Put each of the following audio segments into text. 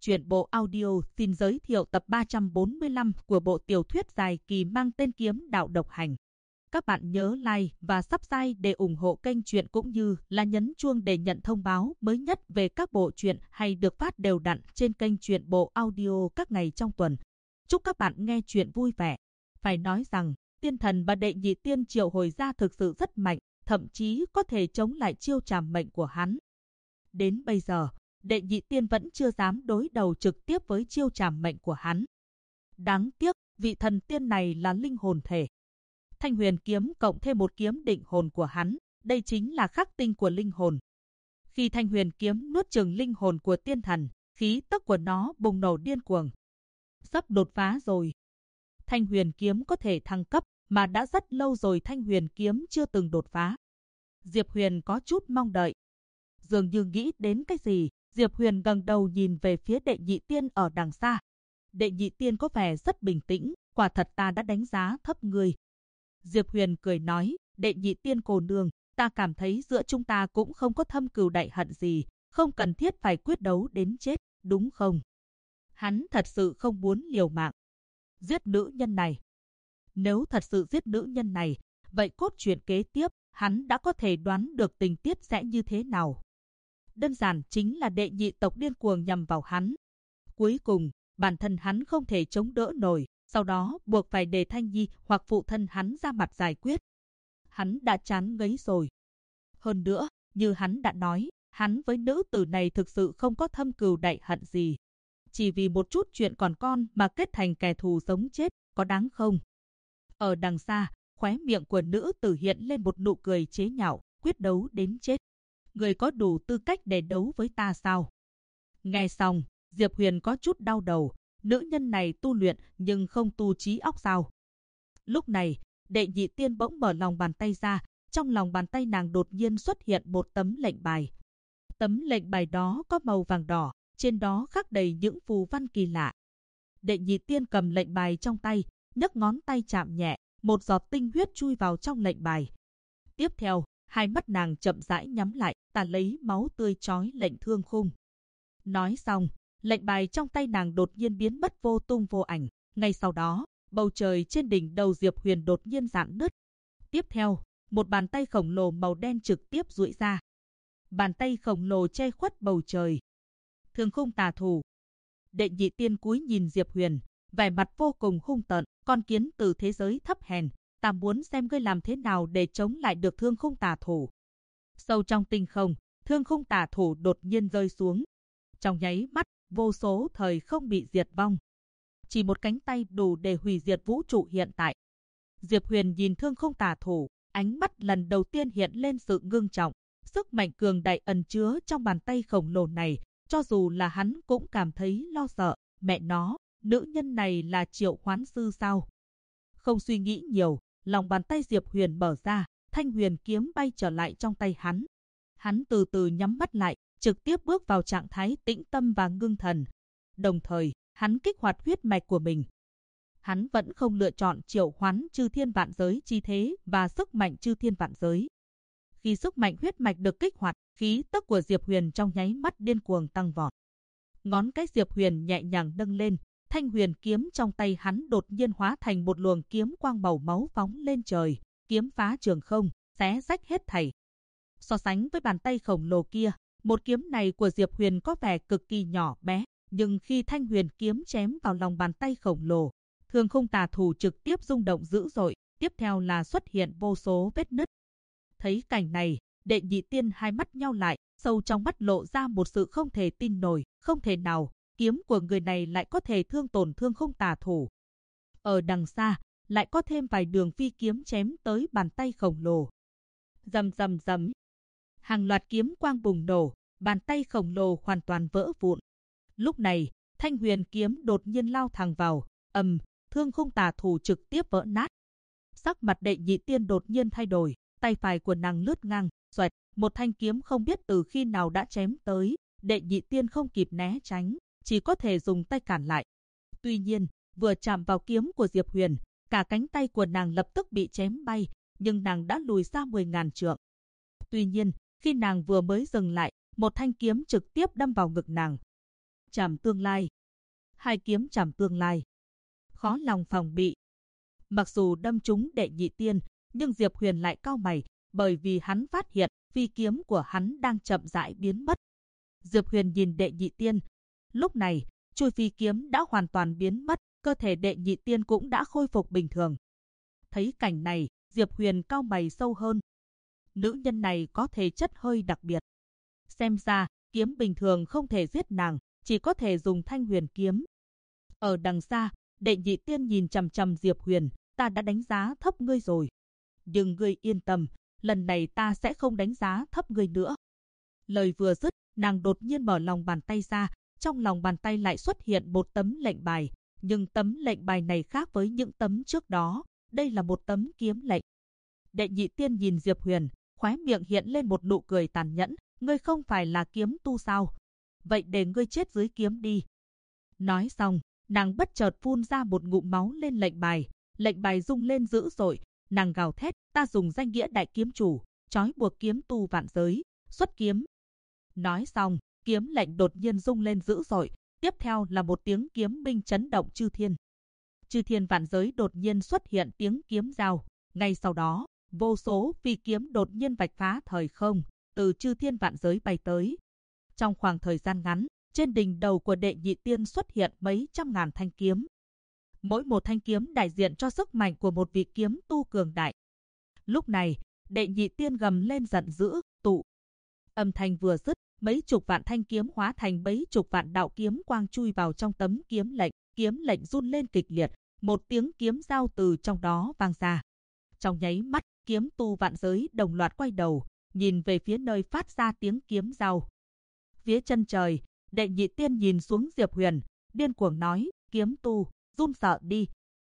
Truyện bộ audio xin giới thiệu tập 345 của bộ tiểu thuyết dài kỳ mang tên Kiếm Đạo Độc Hành. Các bạn nhớ like và subscribe để ủng hộ kênh truyện cũng như là nhấn chuông để nhận thông báo mới nhất về các bộ truyện hay được phát đều đặn trên kênh truyện bộ audio các ngày trong tuần. Chúc các bạn nghe truyện vui vẻ. Phải nói rằng, tiên thần và đệ nhị tiên triệu hồi ra thực sự rất mạnh, thậm chí có thể chống lại chiêu trảm mệnh của hắn. Đến bây giờ, đệ nhị tiên vẫn chưa dám đối đầu trực tiếp với chiêu trảm mệnh của hắn. Đáng tiếc, vị thần tiên này là linh hồn thể. Thanh huyền kiếm cộng thêm một kiếm định hồn của hắn, đây chính là khắc tinh của linh hồn. Khi thanh huyền kiếm nuốt chửng linh hồn của tiên thần, khí tức của nó bùng nổ điên cuồng. Sắp đột phá rồi. Thanh huyền kiếm có thể thăng cấp, mà đã rất lâu rồi thanh huyền kiếm chưa từng đột phá. Diệp Huyền có chút mong đợi. Dường như nghĩ đến cái gì, Diệp Huyền ngẩng đầu nhìn về phía đệ nhị tiên ở đằng xa. Đệ nhị tiên có vẻ rất bình tĩnh, quả thật ta đã đánh giá thấp ngươi. Diệp Huyền cười nói, đệ nhị tiên cô nương, ta cảm thấy giữa chúng ta cũng không có thâm cừu đại hận gì, không cần thiết phải quyết đấu đến chết, đúng không? Hắn thật sự không muốn liều mạng giết nữ nhân này. Nếu thật sự giết nữ nhân này, vậy cốt truyện kế tiếp, hắn đã có thể đoán được tình tiết sẽ như thế nào. Đơn giản chính là đệ nhị tộc điên cuồng nhằm vào hắn. Cuối cùng, bản thân hắn không thể chống đỡ nổi, sau đó buộc phải để Thanh Nhi hoặc phụ thân hắn ra mặt giải quyết. Hắn đã chán ngấy rồi. Hơn nữa, như hắn đã nói, hắn với nữ tử này thực sự không có thâm cừu đại hận gì. Chỉ vì một chút chuyện còn con mà kết thành kẻ thù sống chết, có đáng không? Ở đằng xa, khóe miệng của nữ tử hiện lên một nụ cười chế nhạo, quyết đấu đến chết. Người có đủ tư cách để đấu với ta sao? Nghe xong, Diệp Huyền có chút đau đầu, nữ nhân này tu luyện nhưng không tu trí óc sao? Lúc này, đệ nhị tiên bỗng mở lòng bàn tay ra, trong lòng bàn tay nàng đột nhiên xuất hiện một tấm lệnh bài. Tấm lệnh bài đó có màu vàng đỏ, trên đó khắc đầy những phù văn kỳ lạ. Đệ nhị tiên cầm lệnh bài trong tay, nhấc ngón tay chạm nhẹ, một giọt tinh huyết chui vào trong lệnh bài. Tiếp theo, hai mắt nàng chậm rãi nhắm lại, ta lấy máu tươi trói lệnh thương khung. Nói xong, lệnh bài trong tay nàng đột nhiên biến mất vô tung vô ảnh. Ngay sau đó, bầu trời trên đỉnh đầu Diệp Huyền đột nhiên rạn nứt. Tiếp theo, một bàn tay khổng lồ màu đen trực tiếp duỗi ra. Bàn tay khổng lồ che khuất bầu trời. Thương khung tà thủ. Đệ nhị tiên cúi nhìn Diệp Huyền, vẻ mặt vô cùng hung tợn, con kiến từ thế giới thấp hèn, ta muốn xem ngươi làm thế nào để chống lại được thương khung tà thủ. Sâu trong tinh không, thương khung tà thủ đột nhiên rơi xuống. Trong nháy mắt, vô số thời không bị diệt vong. Chỉ một cánh tay đủ để hủy diệt vũ trụ hiện tại. Diệp Huyền nhìn thương khung tà thủ, ánh mắt lần đầu tiên hiện lên sự ngưng trọng. Sức mạnh cường đại ẩn chứa trong bàn tay khổng lồ này, cho dù là hắn cũng cảm thấy lo sợ. Mẹ nó, nữ nhân này là triệu hoán sư sao? Không suy nghĩ nhiều, lòng bàn tay Diệp Huyền mở ra, thanh huyền kiếm bay trở lại trong tay hắn. Hắn từ từ nhắm mắt lại, trực tiếp bước vào trạng thái tĩnh tâm và ngưng thần. Đồng thời, hắn kích hoạt huyết mạch của mình. Hắn vẫn không lựa chọn triệu hoán chư thiên vạn giới chi thế và sức mạnh chư thiên vạn giới. Khi sức mạnh huyết mạch được kích hoạt, khí tức của Diệp Huyền trong nháy mắt điên cuồng tăng vọt. Ngón cái Diệp Huyền nhẹ nhàng nâng lên, thanh huyền kiếm trong tay hắn đột nhiên hóa thành một luồng kiếm quang màu máu phóng lên trời, kiếm phá trường không, xé rách hết thảy. So sánh với bàn tay khổng lồ kia, một kiếm này của Diệp Huyền có vẻ cực kỳ nhỏ bé, nhưng khi thanh huyền kiếm chém vào lòng bàn tay khổng lồ, thương khung tà thủ trực tiếp rung động dữ dội, tiếp theo là xuất hiện vô số vết nứt. Thấy cảnh này, đệ nhị tiên hai mắt nhao lại, sâu trong mắt lộ ra một sự không thể tin nổi, không thể nào, kiếm của người này lại có thể thương tổn thương khung tà thủ. Ở đằng xa, lại có thêm vài đường phi kiếm chém tới bàn tay khổng lồ. Rầm rầm rầm. Hàng loạt kiếm quang bùng nổ, bàn tay khổng lồ hoàn toàn vỡ vụn. Lúc này, thanh huyền kiếm đột nhiên lao thẳng vào, thương khung tà thủ trực tiếp vỡ nát. Sắc mặt đệ nhị tiên đột nhiên thay đổi, tay phải của nàng lướt ngang, xoẹt, một thanh kiếm không biết từ khi nào đã chém tới, đệ nhị tiên không kịp né tránh, chỉ có thể dùng tay cản lại. Tuy nhiên, vừa chạm vào kiếm của Diệp Huyền, cả cánh tay của nàng lập tức bị chém bay, nhưng nàng đã lùi ra 10.000 trượng. Tuy nhiên, khi nàng vừa mới dừng lại, một thanh kiếm trực tiếp đâm vào ngực nàng. Trảm tương lai. Hai kiếm trảm tương lai. Khó lòng phòng bị. Mặc dù đâm trúng Đệ Nhị Tiên, nhưng Diệp Huyền lại cau mày, bởi vì hắn phát hiện phi kiếm của hắn đang chậm rãi biến mất. Diệp Huyền nhìn Đệ Nhị Tiên. Lúc này, chuôi phi kiếm đã hoàn toàn biến mất, cơ thể Đệ Nhị Tiên cũng đã khôi phục bình thường. Thấy cảnh này, Diệp Huyền cau mày sâu hơn. Nữ nhân này có thể chất hơi đặc biệt. Xem ra, kiếm bình thường không thể giết nàng, chỉ có thể dùng Thanh Huyền kiếm. Ở đằng xa, Đệ Nhị Tiên nhìn chằm chằm Diệp Huyền, ta đã đánh giá thấp ngươi rồi. Nhưng ngươi yên tâm, lần này ta sẽ không đánh giá thấp ngươi nữa. Lời vừa dứt, nàng đột nhiên mở lòng bàn tay ra, trong lòng bàn tay lại xuất hiện một tấm lệnh bài, nhưng tấm lệnh bài này khác với những tấm trước đó, đây là một tấm kiếm lệnh. Đệ Nhị Tiên nhìn Diệp Huyền, khóe miệng hiện lên một nụ cười tàn nhẫn, ngươi không phải là kiếm tu sao? Vậy để ngươi chết dưới kiếm đi. Nói xong, nàng bất chợt phun ra một ngụm máu lên lệnh bài rung lên dữ dội, nàng gào thét, ta dùng danh nghĩa đại kiếm chủ, trói buộc kiếm tu vạn giới, xuất kiếm. Nói xong, kiếm lệnh đột nhiên rung lên dữ dội, tiếp theo là một tiếng kiếm minh chấn động chư thiên. Chư thiên vạn giới đột nhiên xuất hiện tiếng kiếm giao, ngay sau đó, vô số phi kiếm đột nhiên vạch phá thời không, từ chư thiên vạn giới bay tới. Trong khoảng thời gian ngắn, trên đỉnh đầu của Đệ Nhị Tiên xuất hiện mấy trăm ngàn thanh kiếm. Mỗi một thanh kiếm đại diện cho sức mạnh của một vị kiếm tu cường đại. Lúc này, Đệ Nhị Tiên gầm lên giận dữ, tụ. Âm thanh vừa dứt, mấy chục vạn thanh kiếm hóa thành mấy chục vạn đạo kiếm quang chui vào trong tấm kiếm lệnh run lên kịch liệt, một tiếng kiếm giao từ trong đó vang ra. Trong nháy mắt, kiếm tu vạn giới đồng loạt quay đầu, nhìn về phía nơi phát ra tiếng kiếm giao. Phía chân trời, Đệ Nhị Tiên nhìn xuống Diệp Huyền, điên cuồng nói, kiếm tu, run sợ đi.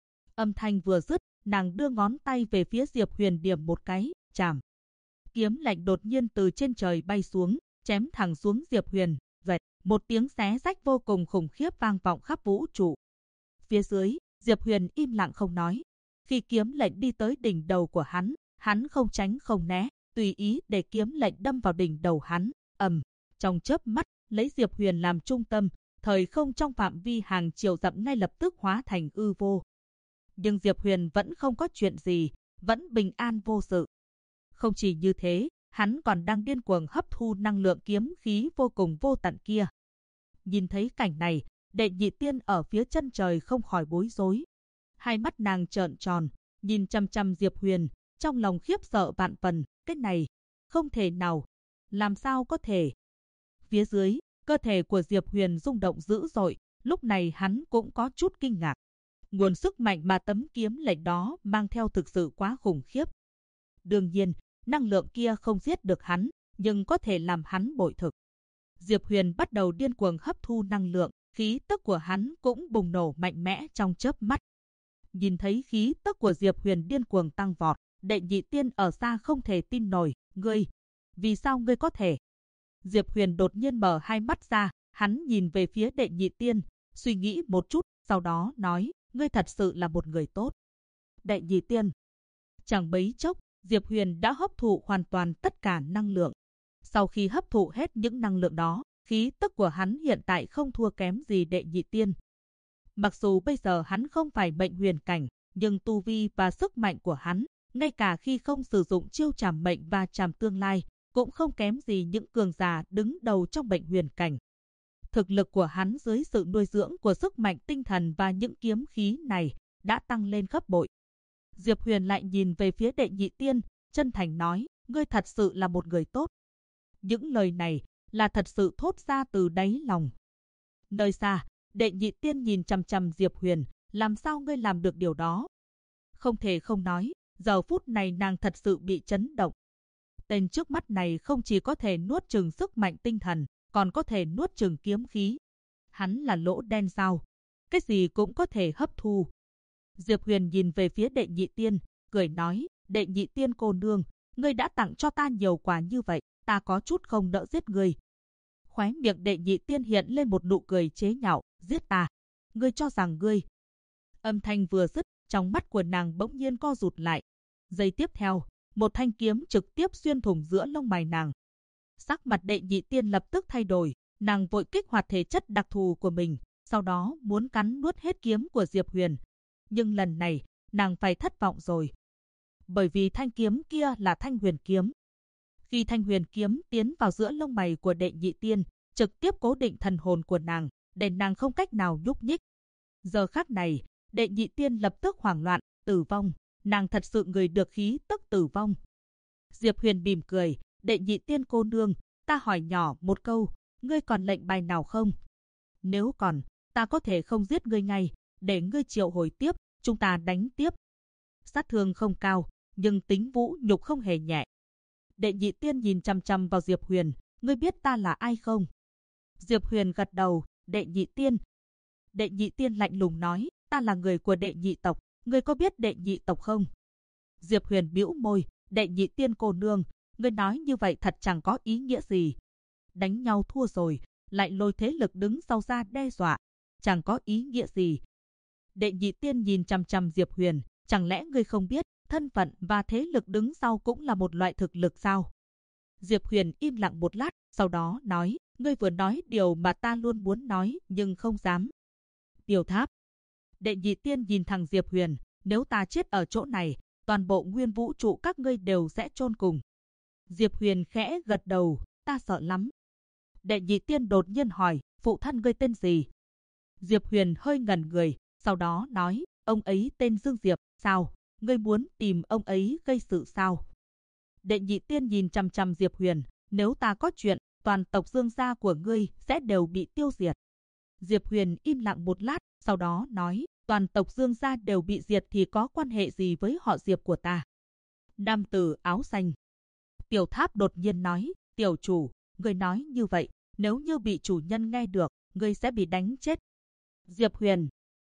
Âm thanh vừa dứt, nàng đưa ngón tay về phía Diệp Huyền điểm một cái, chạm. Kiếm lệnh đột nhiên từ trên trời bay xuống, chém thẳng xuống Diệp Huyền, vẹt, một tiếng xé rách vô cùng khủng khiếp vang vọng khắp vũ trụ. Phía dưới, Diệp Huyền im lặng không nói. Khi kiếm lệnh đi tới đỉnh đầu của hắn không tránh không né, tùy ý để kiếm lệnh đâm vào đỉnh đầu hắn, trong chớp mắt, lấy Diệp Huyền làm trung tâm, thời không trong phạm vi hàng triệu dặm ngay lập tức hóa thành ư vô. Nhưng Diệp Huyền vẫn không có chuyện gì, vẫn bình an vô sự. Không chỉ như thế, hắn còn đang điên cuồng hấp thu năng lượng kiếm khí vô cùng vô tận kia. Nhìn thấy cảnh này, Đệ Nhị Tiên ở phía chân trời không khỏi bối rối. Hai mắt nàng trợn tròn, nhìn chăm chăm Diệp Huyền, trong lòng khiếp sợ vạn phần, cái này, không thể nào, làm sao có thể. Phía dưới, cơ thể của Diệp Huyền rung động dữ dội, lúc này hắn cũng có chút kinh ngạc. Nguồn sức mạnh mà tấm kiếm lệnh đó mang theo thực sự quá khủng khiếp. Đương nhiên, năng lượng kia không giết được hắn, nhưng có thể làm hắn bội thực. Diệp Huyền bắt đầu điên cuồng hấp thu năng lượng, khí tức của hắn cũng bùng nổ mạnh mẽ trong chớp mắt. Nhìn thấy khí tức của Diệp Huyền điên cuồng tăng vọt, Đệ Nhị Tiên ở xa không thể tin nổi, ngươi, vì sao ngươi có thể? Diệp Huyền đột nhiên mở hai mắt ra, hắn nhìn về phía Đệ Nhị Tiên, suy nghĩ một chút, sau đó nói, ngươi thật sự là một người tốt. Đệ Nhị Tiên. Chẳng mấy chốc, Diệp Huyền đã hấp thụ hoàn toàn tất cả năng lượng. Sau khi hấp thụ hết những năng lượng đó, khí tức của hắn hiện tại không thua kém gì Đệ Nhị Tiên. Mặc dù bây giờ hắn không phải mệnh huyền cảnh, nhưng tu vi và sức mạnh của hắn, ngay cả khi không sử dụng chiêu trảm mệnh và trảm tương lai, cũng không kém gì những cường giả đứng đầu trong mệnh huyền cảnh. Thực lực của hắn dưới sự nuôi dưỡng của sức mạnh tinh thần và những kiếm khí này đã tăng lên gấp bội. Diệp Huyền lại nhìn về phía Đệ Nhị Tiên, chân thành nói, ngươi thật sự là một người tốt. Những lời này là thật sự thốt ra từ đáy lòng. Nơi xa, Đệ Nhị Tiên nhìn chằm chằm Diệp Huyền, làm sao ngươi làm được điều đó? Không thể không nói, giờ phút này nàng thật sự bị chấn động. Tên trước mắt này không chỉ có thể nuốt chửng sức mạnh tinh thần, còn có thể nuốt chửng kiếm khí. Hắn là lỗ đen sao? Cái gì cũng có thể hấp thu. Diệp Huyền nhìn về phía Đệ Nhị Tiên, cười nói, Đệ Nhị Tiên cô nương, ngươi đã tặng cho ta nhiều quà như vậy, ta có chút không đỡ giết ngươi. Khóe miệng Đệ Nhị Tiên hiện lên một nụ cười chế nhạo, giết ta, ngươi cho rằng ngươi. Âm thanh vừa dứt, trong mắt của nàng bỗng nhiên co rụt lại. Giây tiếp theo, một thanh kiếm trực tiếp xuyên thủng giữa lông mày nàng. Sắc mặt Đệ Nhị Tiên lập tức thay đổi, Nàng vội kích hoạt thể chất đặc thù của mình, sau đó muốn cắn nuốt hết kiếm của Diệp Huyền. Nhưng lần này, nàng phải thất vọng rồi. Bởi vì thanh kiếm kia là Thanh Huyền kiếm. Khi Thanh Huyền kiếm tiến vào giữa lông mày của Đệ Nhị Tiên, trực tiếp cố định thần hồn của nàng, để nàng không cách nào nhúc nhích. Giờ khắc này, Đệ Nhị Tiên lập tức hoảng loạn, tử vong. Nàng thật sự ngửi được khí tức tử vong. Diệp Huyền mỉm cười, Đệ Nhị Tiên cô nương, ta hỏi nhỏ một câu, ngươi còn lệnh bài nào không? Nếu còn, ta có thể không giết ngươi ngay, để ngươi triệu hồi tiếp, chúng ta đánh tiếp. Sát thương không cao, nhưng tính vũ nhục không hề nhẹ. Đệ Nhị Tiên nhìn chằm chằm vào Diệp Huyền, ngươi biết ta là ai không? Diệp Huyền gật đầu, Đệ Nhị Tiên. Đệ Nhị Tiên lạnh lùng nói, ta là người của Đệ Nhị tộc, ngươi có biết Đệ Nhị tộc không? Diệp Huyền bĩu môi, Đệ Nhị Tiên cô nương, ngươi nói như vậy thật chẳng có ý nghĩa gì. Đánh nhau thua rồi, lại lôi thế lực đứng sau ra đe dọa, chẳng có ý nghĩa gì. Đệ Nhị Tiên nhìn chằm chằm Diệp Huyền, chẳng lẽ ngươi không biết, thân phận và thế lực đứng sau cũng là một loại thực lực sao? Diệp Huyền im lặng một lát, sau đó nói, ngươi vừa nói điều mà ta luôn muốn nói nhưng không dám. Tiểu Tháp. Đệ Nhị Tiên nhìn thẳng Diệp Huyền, nếu ta chết ở chỗ này, toàn bộ nguyên vũ trụ các ngươi đều sẽ chôn cùng. Diệp Huyền khẽ gật đầu, ta sợ lắm. Đệ Nhị Tiên đột nhiên hỏi, phụ thân ngươi tên gì? Diệp Huyền hơi ngẩn người, sau đó nói, ông ấy tên Dương Diệp, sao? Ngươi muốn tìm ông ấy gây sự sao? Đệ Nhị Tiên nhìn chằm chằm Diệp Huyền, nếu ta có chuyện, toàn tộc Dương gia của ngươi sẽ đều bị tiêu diệt. Diệp Huyền im lặng một lát, sau đó nói, toàn tộc Dương gia đều bị diệt thì có quan hệ gì với họ Diệp của ta? Nam tử áo xanh. Tiểu Tháp đột nhiên nói, tiểu chủ, ngươi nói như vậy, nếu như bị chủ nhân nghe được, ngươi sẽ bị đánh chết. Diệp Huyền.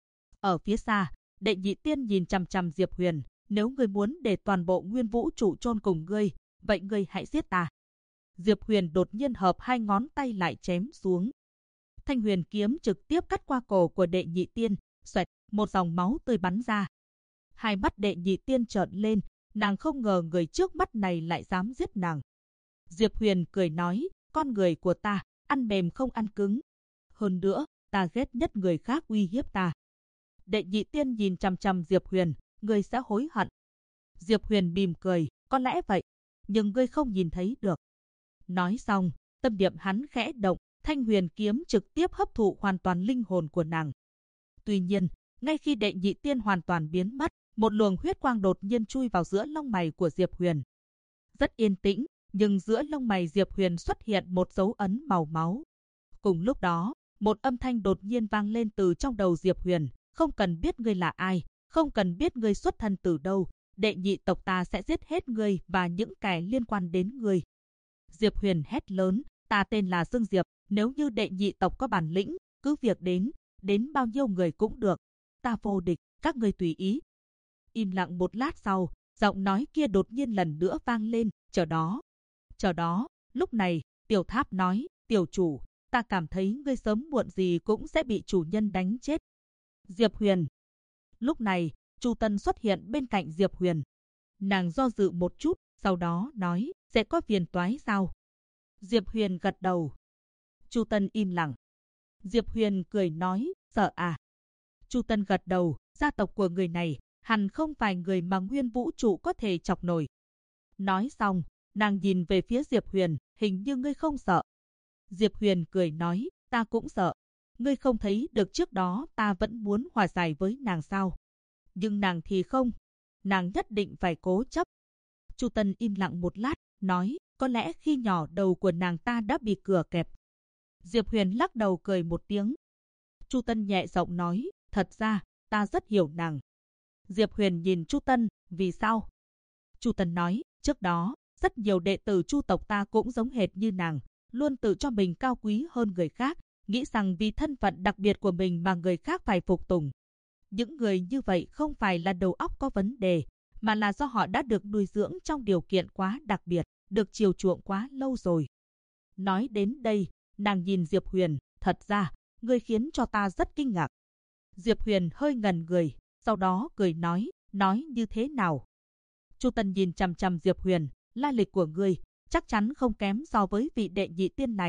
Ở phía xa, Đệ Nhị Tiên nhìn chằm chằm Diệp Huyền, nếu ngươi muốn để toàn bộ nguyên vũ trụ chôn cùng ngươi, vậy ngươi hãy giết ta. Diệp Huyền đột nhiên hợp hai ngón tay lại chém xuống. Thanh Huyền kiếm trực tiếp cắt qua cổ của Đệ Nhị Tiên, xoẹt, một dòng máu tươi bắn ra. Hai mắt Đệ Nhị Tiên trợn lên, nàng không ngờ người trước mắt này lại dám giết nàng. Diệp Huyền cười nói, con người của ta, ăn mềm không ăn cứng. Hơn nữa, ta ghét nhất người khác uy hiếp ta. Đệ Nhị Tiên nhìn chằm chằm Diệp Huyền, ngươi sẽ hối hận. Diệp Huyền mỉm cười, có lẽ vậy, nhưng ngươi không nhìn thấy được. Nói xong, tâm niệm hắn khẽ động, Thanh Huyền kiếm trực tiếp hấp thụ hoàn toàn linh hồn của nàng. Tuy nhiên, ngay khi Đệ Nhị Tiên hoàn toàn biến mất, một luồng huyết quang đột nhiên chui vào giữa lông mày của Diệp Huyền. Rất yên tĩnh, nhưng giữa lông mày Diệp Huyền xuất hiện một dấu ấn màu máu. Cùng lúc đó, một âm thanh đột nhiên vang lên từ trong đầu Diệp Huyền, không cần biết ngươi là ai, không cần biết ngươi xuất thân từ đâu, Đệ Nhị tộc ta sẽ giết hết ngươi và những kẻ liên quan đến ngươi. Diệp Huyền hét lớn, ta tên là Dương Diệp, nếu như Đệ Nhị tộc có bản lĩnh, cứ việc đến bao nhiêu người cũng được. Ta vô địch, các ngươi tùy ý. Im lặng một lát sau, giọng nói kia đột nhiên lần nữa vang lên, chờ đó. Chờ đó, lúc này, Tiểu Tháp nói, tiểu chủ, ta cảm thấy ngươi sớm muộn gì cũng sẽ bị chủ nhân đánh chết. Diệp Huyền. Lúc này, Chu Tân xuất hiện bên cạnh Diệp Huyền. Nàng do dự một chút, sau đó nói, sẽ có phiền toái sao? Diệp Huyền gật đầu. Chu Tân im lặng. Diệp Huyền cười nói, sợ à? Chu Tân gật đầu, gia tộc của người này, hẳn không phải người mà nguyên vũ trụ có thể chọc nổi. Nói xong, nàng nhìn về phía Diệp Huyền, hình như ngươi không sợ. Diệp Huyền cười nói, ta cũng sợ. Ngươi không thấy được trước đó ta vẫn muốn hòa giải với nàng sao? Nhưng nàng thì không. Nàng nhất định phải cố chấp. Chu Tân im lặng một lát, nói, có lẽ khi nhỏ đầu của nàng ta đã bị cửa kẹp. Diệp Huyền lắc đầu cười một tiếng. Chu Tân nhẹ giọng nói, thật ra, ta rất hiểu nàng. Diệp Huyền nhìn Chu Tân, vì sao? Chu Tân nói, trước đó, rất nhiều đệ tử Chu tộc ta cũng giống hệt như nàng, luôn tự cho mình cao quý hơn người khác, nghĩ rằng vì thân phận đặc biệt của mình mà người khác phải phục tùng. Những người như vậy không phải là đầu óc có vấn đề, mà là do họ đã được nuôi dưỡng trong điều kiện quá đặc biệt, được chiều chuộng quá lâu rồi. Nói đến đây, nàng nhìn Diệp Huyền, thật ra, ngươi khiến cho ta rất kinh ngạc. Diệp Huyền hơi ngẩn người, sau đó cười nói như thế nào? Chu Tân nhìn chằm chằm Diệp Huyền, lai lịch của ngươi chắc chắn không kém so với vị Đệ Nhị Tiên này,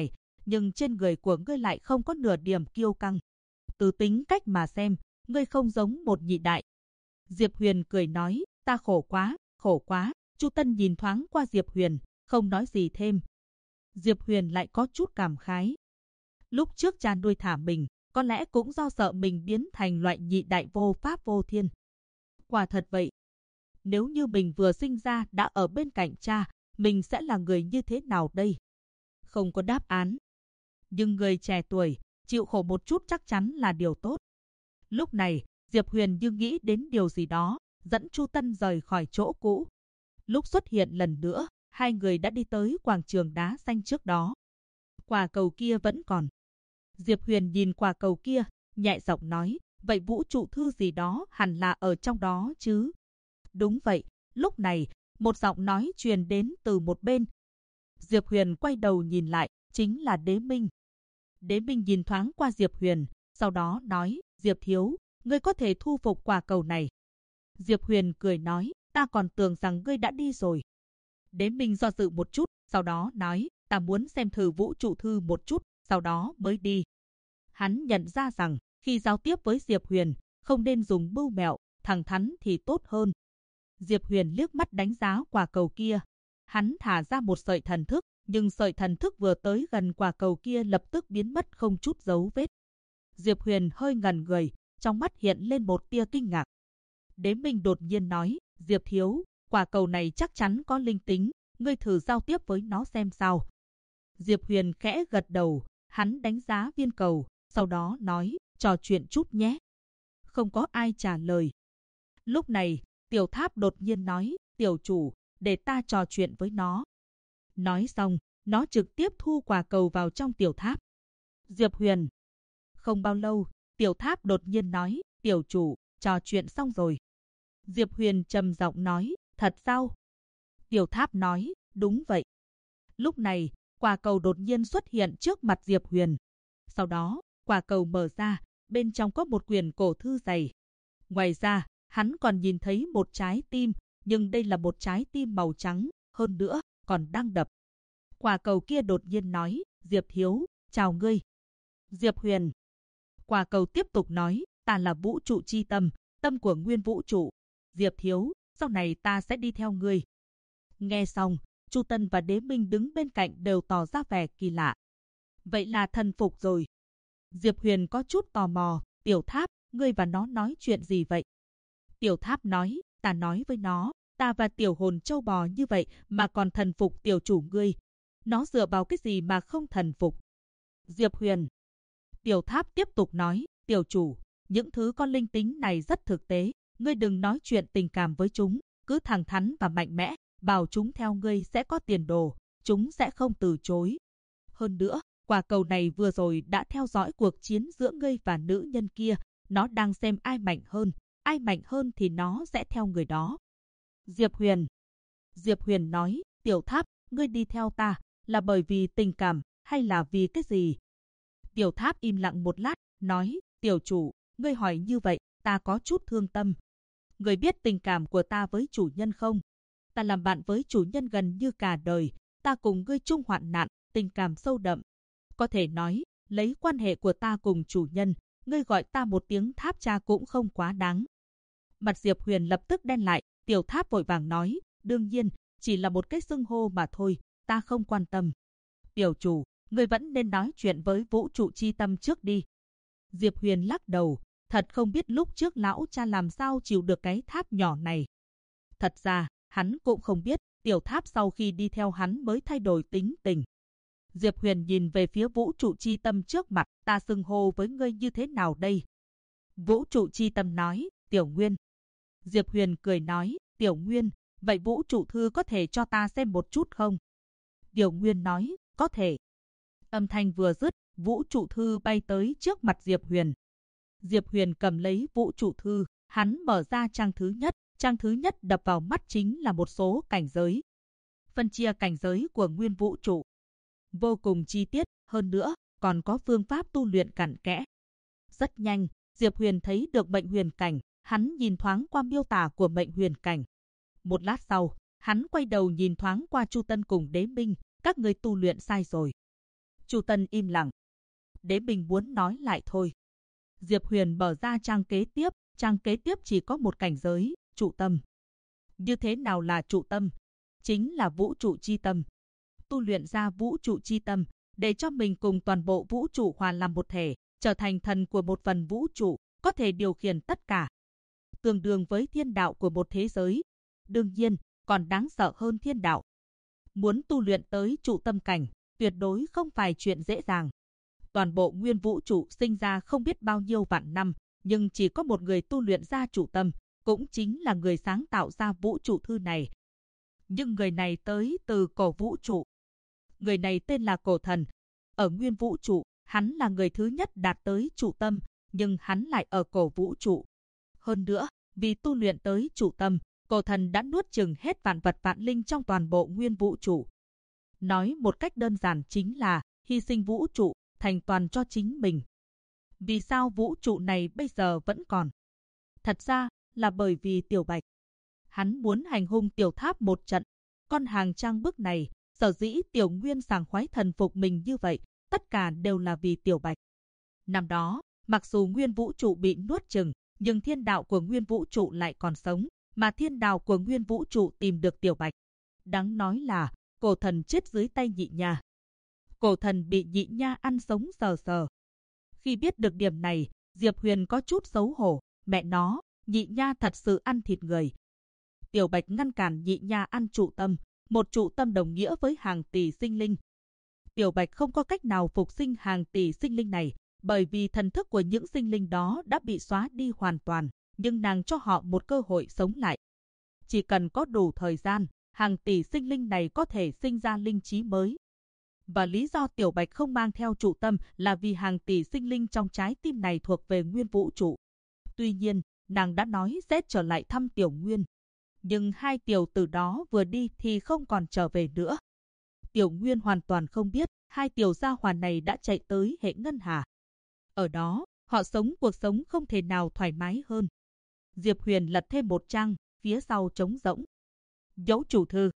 nhưng trên người của ngươi lại không có nửa điểm kiêu căng. Từ tính cách mà xem, ngươi không giống một nhị đại. Diệp Huyền cười nói, ta khổ quá, khổ quá. Chu Tân nhìn thoáng qua Diệp Huyền, không nói gì thêm. Diệp Huyền lại có chút cảm khái. Lúc trước cha nuôi thả mình, có lẽ cũng do sợ mình biến thành loại nhị đại vô pháp vô thiên. Quả thật vậy. Nếu như mình vừa sinh ra đã ở bên cạnh cha, mình sẽ là người như thế nào đây? Không có đáp án. Nhưng người trẻ tuổi, chịu khổ một chút chắc chắn là điều tốt. Lúc này, Diệp Huyền như nghĩ đến điều gì đó, dẫn Chu Tân rời khỏi chỗ cũ. Lúc xuất hiện lần nữa, hai người đã đi tới quảng trường đá xanh trước đó. Quả cầu kia vẫn còn. Diệp Huyền nhìn quả cầu kia, nhẹ giọng nói, vậy vũ trụ thư gì đó hẳn là ở trong đó chứ? Đúng vậy, lúc này, một giọng nói truyền đến từ một bên. Diệp Huyền quay đầu nhìn lại, chính là Đế Minh. Đế Minh nhìn thoáng qua Diệp Huyền, sau đó nói, Diệp thiếu, ngươi có thể thu phục quả cầu này. Diệp Huyền cười nói, ta còn tưởng rằng ngươi đã đi rồi. Đế Minh do dự một chút, sau đó nói, ta muốn xem thử vũ trụ thư một chút, sau đó mới đi. Hắn nhận ra rằng, khi giao tiếp với Diệp Huyền, không nên dùng mưu mẹo, thẳng thắn thì tốt hơn. Diệp Huyền liếc mắt đánh giá quả cầu kia. Hắn thả ra một sợi thần thức, nhưng sợi thần thức vừa tới gần quả cầu kia lập tức biến mất không chút dấu vết. Diệp Huyền hơi ngẩn người, trong mắt hiện lên một tia kinh ngạc. Đế Minh đột nhiên nói, Diệp thiếu, quả cầu này chắc chắn có linh tính, ngươi thử giao tiếp với nó xem sao. Diệp Huyền khẽ gật đầu, hắn đánh giá viên cầu, sau đó nói, trò chuyện chút nhé. Không có ai trả lời. Lúc này, Tiểu Tháp đột nhiên nói, tiểu chủ, để ta trò chuyện với nó. Nói xong, nó trực tiếp thu quả cầu vào trong Tiểu Tháp. Diệp Huyền. Không bao lâu, Tiểu Tháp đột nhiên nói, tiểu chủ, trò chuyện xong rồi. Diệp Huyền trầm giọng nói, thật sao? Tiểu Tháp nói, đúng vậy. Lúc này, quả cầu đột nhiên xuất hiện trước mặt Diệp Huyền. Sau đó, quả cầu mở ra, bên trong có một quyển cổ thư dày. Ngoài ra, hắn còn nhìn thấy một trái tim, nhưng đây là một trái tim màu trắng, hơn nữa, còn đang đập. Quả cầu kia đột nhiên nói, Diệp thiếu, chào ngươi. Diệp Huyền. Quả cầu tiếp tục nói, ta là vũ trụ chi tâm, tâm của nguyên vũ trụ. Diệp thiếu, sau này ta sẽ đi theo ngươi. Nghe xong, Chu Tân và Đế Minh đứng bên cạnh đều tỏ ra vẻ kỳ lạ. Vậy là thần phục rồi. Diệp Huyền có chút tò mò, Tiểu Tháp, ngươi và nó nói chuyện gì vậy? Tiểu Tháp nói, ta nói với nó, ta và tiểu hồn châu bò như vậy mà còn thần phục tiểu chủ ngươi. Nó dựa vào cái gì mà không thần phục? Diệp Huyền. Tiểu Tháp tiếp tục nói, tiểu chủ, những thứ con linh tính này rất thực tế, ngươi đừng nói chuyện tình cảm với chúng, cứ thẳng thắn và mạnh mẽ, bảo chúng theo ngươi sẽ có tiền đồ, chúng sẽ không từ chối. Hơn nữa, quả cầu này vừa rồi đã theo dõi cuộc chiến giữa ngươi và nữ nhân kia, nó đang xem ai mạnh hơn thì nó sẽ theo người đó. Diệp Huyền. Diệp Huyền nói, Tiểu Tháp, ngươi đi theo ta, là bởi vì tình cảm, hay là vì cái gì? Tiểu Tháp im lặng một lát, nói, tiểu chủ, ngươi hỏi như vậy, ta có chút thương tâm. Ngươi biết tình cảm của ta với chủ nhân không? Ta làm bạn với chủ nhân gần như cả đời, ta cùng ngươi chung hoạn nạn, tình cảm sâu đậm. Có thể nói, lấy quan hệ của ta cùng chủ nhân, ngươi gọi ta một tiếng Tháp cha cũng không quá đáng. Mặt Diệp Huyền lập tức đen lại, Tiểu Tháp vội vàng nói, đương nhiên, chỉ là một cái xưng hô mà thôi, ta không quan tâm. Tiểu chủ, ngươi vẫn nên nói chuyện với vũ trụ chi tâm trước đi. Diệp Huyền lắc đầu, thật không biết lúc trước lão cha làm sao chịu được cái tháp nhỏ này. Thật ra, hắn cũng không biết, Tiểu Tháp sau khi đi theo hắn mới thay đổi tính tình. Diệp Huyền nhìn về phía vũ trụ chi tâm trước mặt, ta xưng hô với ngươi như thế nào đây? Vũ trụ chi tâm nói, Tiểu Nguyên. Diệp Huyền cười nói, Tiểu Nguyên, vậy vũ trụ thư có thể cho ta xem một chút không? Tiểu Nguyên nói, có thể. Âm thanh vừa dứt, vũ trụ thư bay tới trước mặt Diệp Huyền. Diệp Huyền cầm lấy vũ trụ thư, hắn mở ra trang thứ nhất. Trang thứ nhất đập vào mắt chính là một số cảnh giới. Phân chia cảnh giới của nguyên vũ trụ. Vô cùng chi tiết, hơn nữa, còn có phương pháp tu luyện cặn kẽ. Rất nhanh, Diệp Huyền thấy được mệnh huyền cảnh, hắn nhìn thoáng qua miêu tả của mệnh huyền cảnh. Một lát sau, hắn quay đầu nhìn thoáng qua Chu Tân cùng Đế Minh, các người tu luyện sai rồi. Chu Tân im lặng. Đế Bình muốn nói lại thôi. Diệp Huyền mở ra trang kế tiếp chỉ có một cảnh giới, trụ tâm. Như thế nào là trụ tâm? Chính là vũ trụ chi tâm. Tu luyện ra vũ trụ chi tâm, để cho mình cùng toàn bộ vũ trụ hòa làm một thể, trở thành thần của một phần vũ trụ, có thể điều khiển tất cả. Tương đương với thiên đạo của một thế giới. Đương nhiên, còn đáng sợ hơn thiên đạo. Muốn tu luyện tới trụ tâm cảnh, tuyệt đối không phải chuyện dễ dàng. Toàn bộ nguyên vũ trụ sinh ra không biết bao nhiêu vạn năm, nhưng chỉ có một người tu luyện ra trụ tâm, cũng chính là người sáng tạo ra vũ trụ thư này. Nhưng người này tới từ cổ vũ trụ. Người này tên là Cổ Thần. Ở nguyên vũ trụ, hắn là người thứ nhất đạt tới trụ tâm, nhưng hắn lại ở cổ vũ trụ. Hơn nữa, vì tu luyện tới trụ tâm, Cổ Thần đã nuốt chửng hết vạn vật vạn linh trong toàn bộ nguyên vũ trụ. Nói một cách đơn giản chính là hy sinh vũ trụ, thành toàn cho chính mình. Vì sao vũ trụ này bây giờ vẫn còn? Thật ra là bởi vì Tiểu Bạch. Hắn muốn hành hung Tiểu Tháp một trận. Con hàng trang bức này, sở dĩ Tiểu Nguyên sảng khoái thần phục mình như vậy, tất cả đều là vì Tiểu Bạch. Năm đó, mặc dù nguyên vũ trụ bị nuốt chửng, nhưng thiên đạo của nguyên vũ trụ lại còn sống, mà thiên đạo của nguyên vũ trụ tìm được Tiểu Bạch. Đáng nói là, Cổ Thần chết dưới tay Nhị Nha. Cổ Thần bị Nhị Nha ăn sống sờ sờ. Khi biết được điểm này, Diệp Huyền có chút xấu hổ, mẹ nó, Nhị Nha thật sự ăn thịt người. Tiểu Bạch ngăn cản Nhị Nha ăn trụ tâm, một trụ tâm đồng nghĩa với hàng tỷ sinh linh. Tiểu Bạch không có cách nào phục sinh hàng tỷ sinh linh này, bởi vì thần thức của những sinh linh đó đã bị xóa đi hoàn toàn, nhưng nàng cho họ một cơ hội sống lại. Chỉ cần có đủ thời gian, hàng tỷ sinh linh này có thể sinh ra linh trí mới. Và lý do Tiểu Bạch không mang theo trụ tâm là vì hàng tỷ sinh linh trong trái tim này thuộc về nguyên vũ trụ. Tuy nhiên, nàng đã nói sẽ trở lại thăm Tiểu Nguyên. Nhưng hai tiểu tử đó vừa đi thì không còn trở về nữa. Tiểu Nguyên hoàn toàn không biết hai tiểu gia hỏa này đã chạy tới hệ ngân hà. Ở đó, họ sống cuộc sống không thể nào thoải mái hơn. Diệp Huyền lật thêm một trang, phía sau trống rỗng. Vũ trụ thư.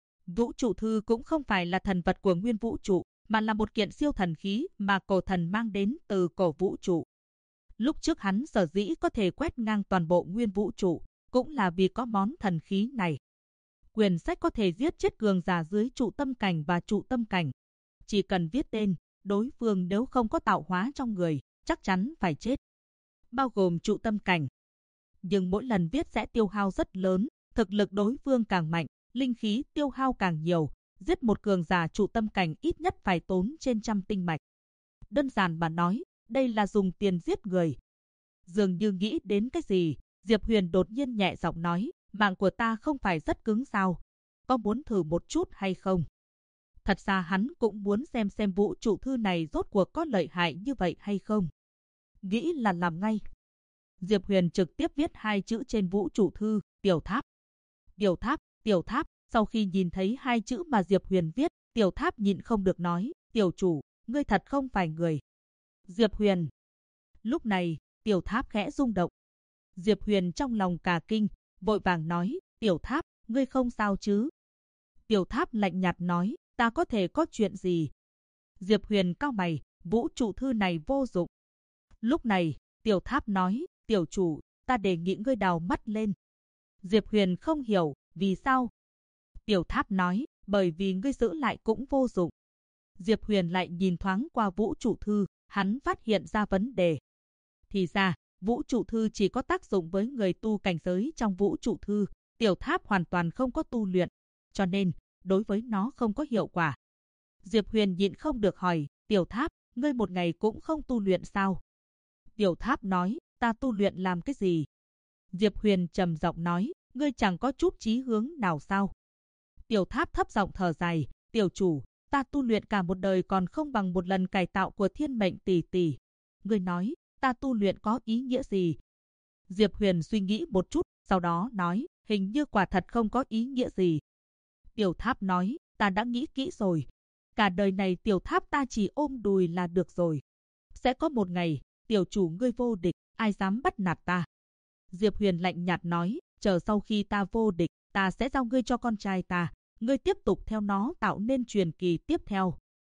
Vũ trụ thư cũng không phải là thần vật của nguyên vũ trụ, mà là một kiện siêu thần khí mà Cổ Thần mang đến từ cổ vũ trụ. Lúc trước hắn sở dĩ có thể quét ngang toàn bộ nguyên vũ trụ, cũng là vì có món thần khí này. Quyển sách có thể giết chết cường giả dưới trụ tâm cảnh và trụ tâm cảnh. Chỉ cần viết tên, đối phương nếu không có tạo hóa trong người, chắc chắn phải chết. Bao gồm trụ tâm cảnh. Nhưng mỗi lần viết sẽ tiêu hao rất lớn, thực lực đối phương càng mạnh, linh khí tiêu hao càng nhiều, giết một cường giả trụ tâm cảnh ít nhất phải tốn trên 100 tinh mạch. Đơn giản mà nói, đây là dùng tiền giết người. Dường như nghĩ đến cái gì, Diệp Huyền đột nhiên nhẹ giọng nói, mạng của ta không phải rất cứng sao, có muốn thử một chút hay không? Thật ra hắn cũng muốn xem vũ trụ thư này rốt cuộc có lợi hại như vậy hay không. Nghĩ là làm ngay. Diệp Huyền trực tiếp viết hai chữ trên vũ trụ thư, Tiểu Tháp. Tiểu Tháp, Tiểu Tháp. Sau khi nhìn thấy hai chữ mà Diệp Huyền viết, Tiểu Tháp nhịn không được nói, Tiểu chủ, ngươi thật không phải người. Diệp Huyền. Lúc này, Tiểu Tháp khẽ rung động. Diệp Huyền trong lòng cả kinh, vội vàng nói, Tiểu Tháp, ngươi không sao chứ? Tiểu Tháp lạnh nhạt nói, ta có thể có chuyện gì? Diệp Huyền cau mày, vũ trụ thư này vô dụng. Lúc này, Tiểu Tháp nói, Tiểu chủ, ta đề nghị ngươi đào mắt lên. Diệp Huyền không hiểu, vì sao? Tiểu Tháp nói, bởi vì ngươi giữ lại cũng vô dụng. Diệp Huyền lại nhìn thoáng qua vũ trụ thư, hắn phát hiện ra vấn đề. Thì ra, vũ trụ thư chỉ có tác dụng với người tu cảnh giới trong vũ trụ thư, Tiểu Tháp hoàn toàn không có tu luyện, cho nên, đối với nó không có hiệu quả. Diệp Huyền nhịn không được hỏi, Tiểu Tháp, ngươi một ngày cũng không tu luyện sao? Tiểu Tháp nói, ta tu luyện làm cái gì? Diệp Huyền trầm giọng nói, ngươi chẳng có chút chí hướng nào sao? Tiểu Tháp thấp giọng thở dài, Tiểu chủ, ta tu luyện cả một đời còn không bằng một lần cải tạo của thiên mệnh tỷ tỷ. Ngươi nói, ta tu luyện có ý nghĩa gì? Diệp Huyền suy nghĩ một chút, sau đó nói, hình như quả thật không có ý nghĩa gì. Tiểu Tháp nói, ta đã nghĩ kỹ rồi. Cả đời này Tiểu Tháp ta chỉ ôm đùi là được rồi. Sẽ có một ngày, Tiểu chủ ngươi vô địch, ai dám bắt nạt ta? Diệp Huyền lạnh nhạt nói, chờ sau khi ta vô địch, ta sẽ giao ngươi cho con trai ta. Ngươi tiếp tục theo nó tạo nên truyền kỳ tiếp theo.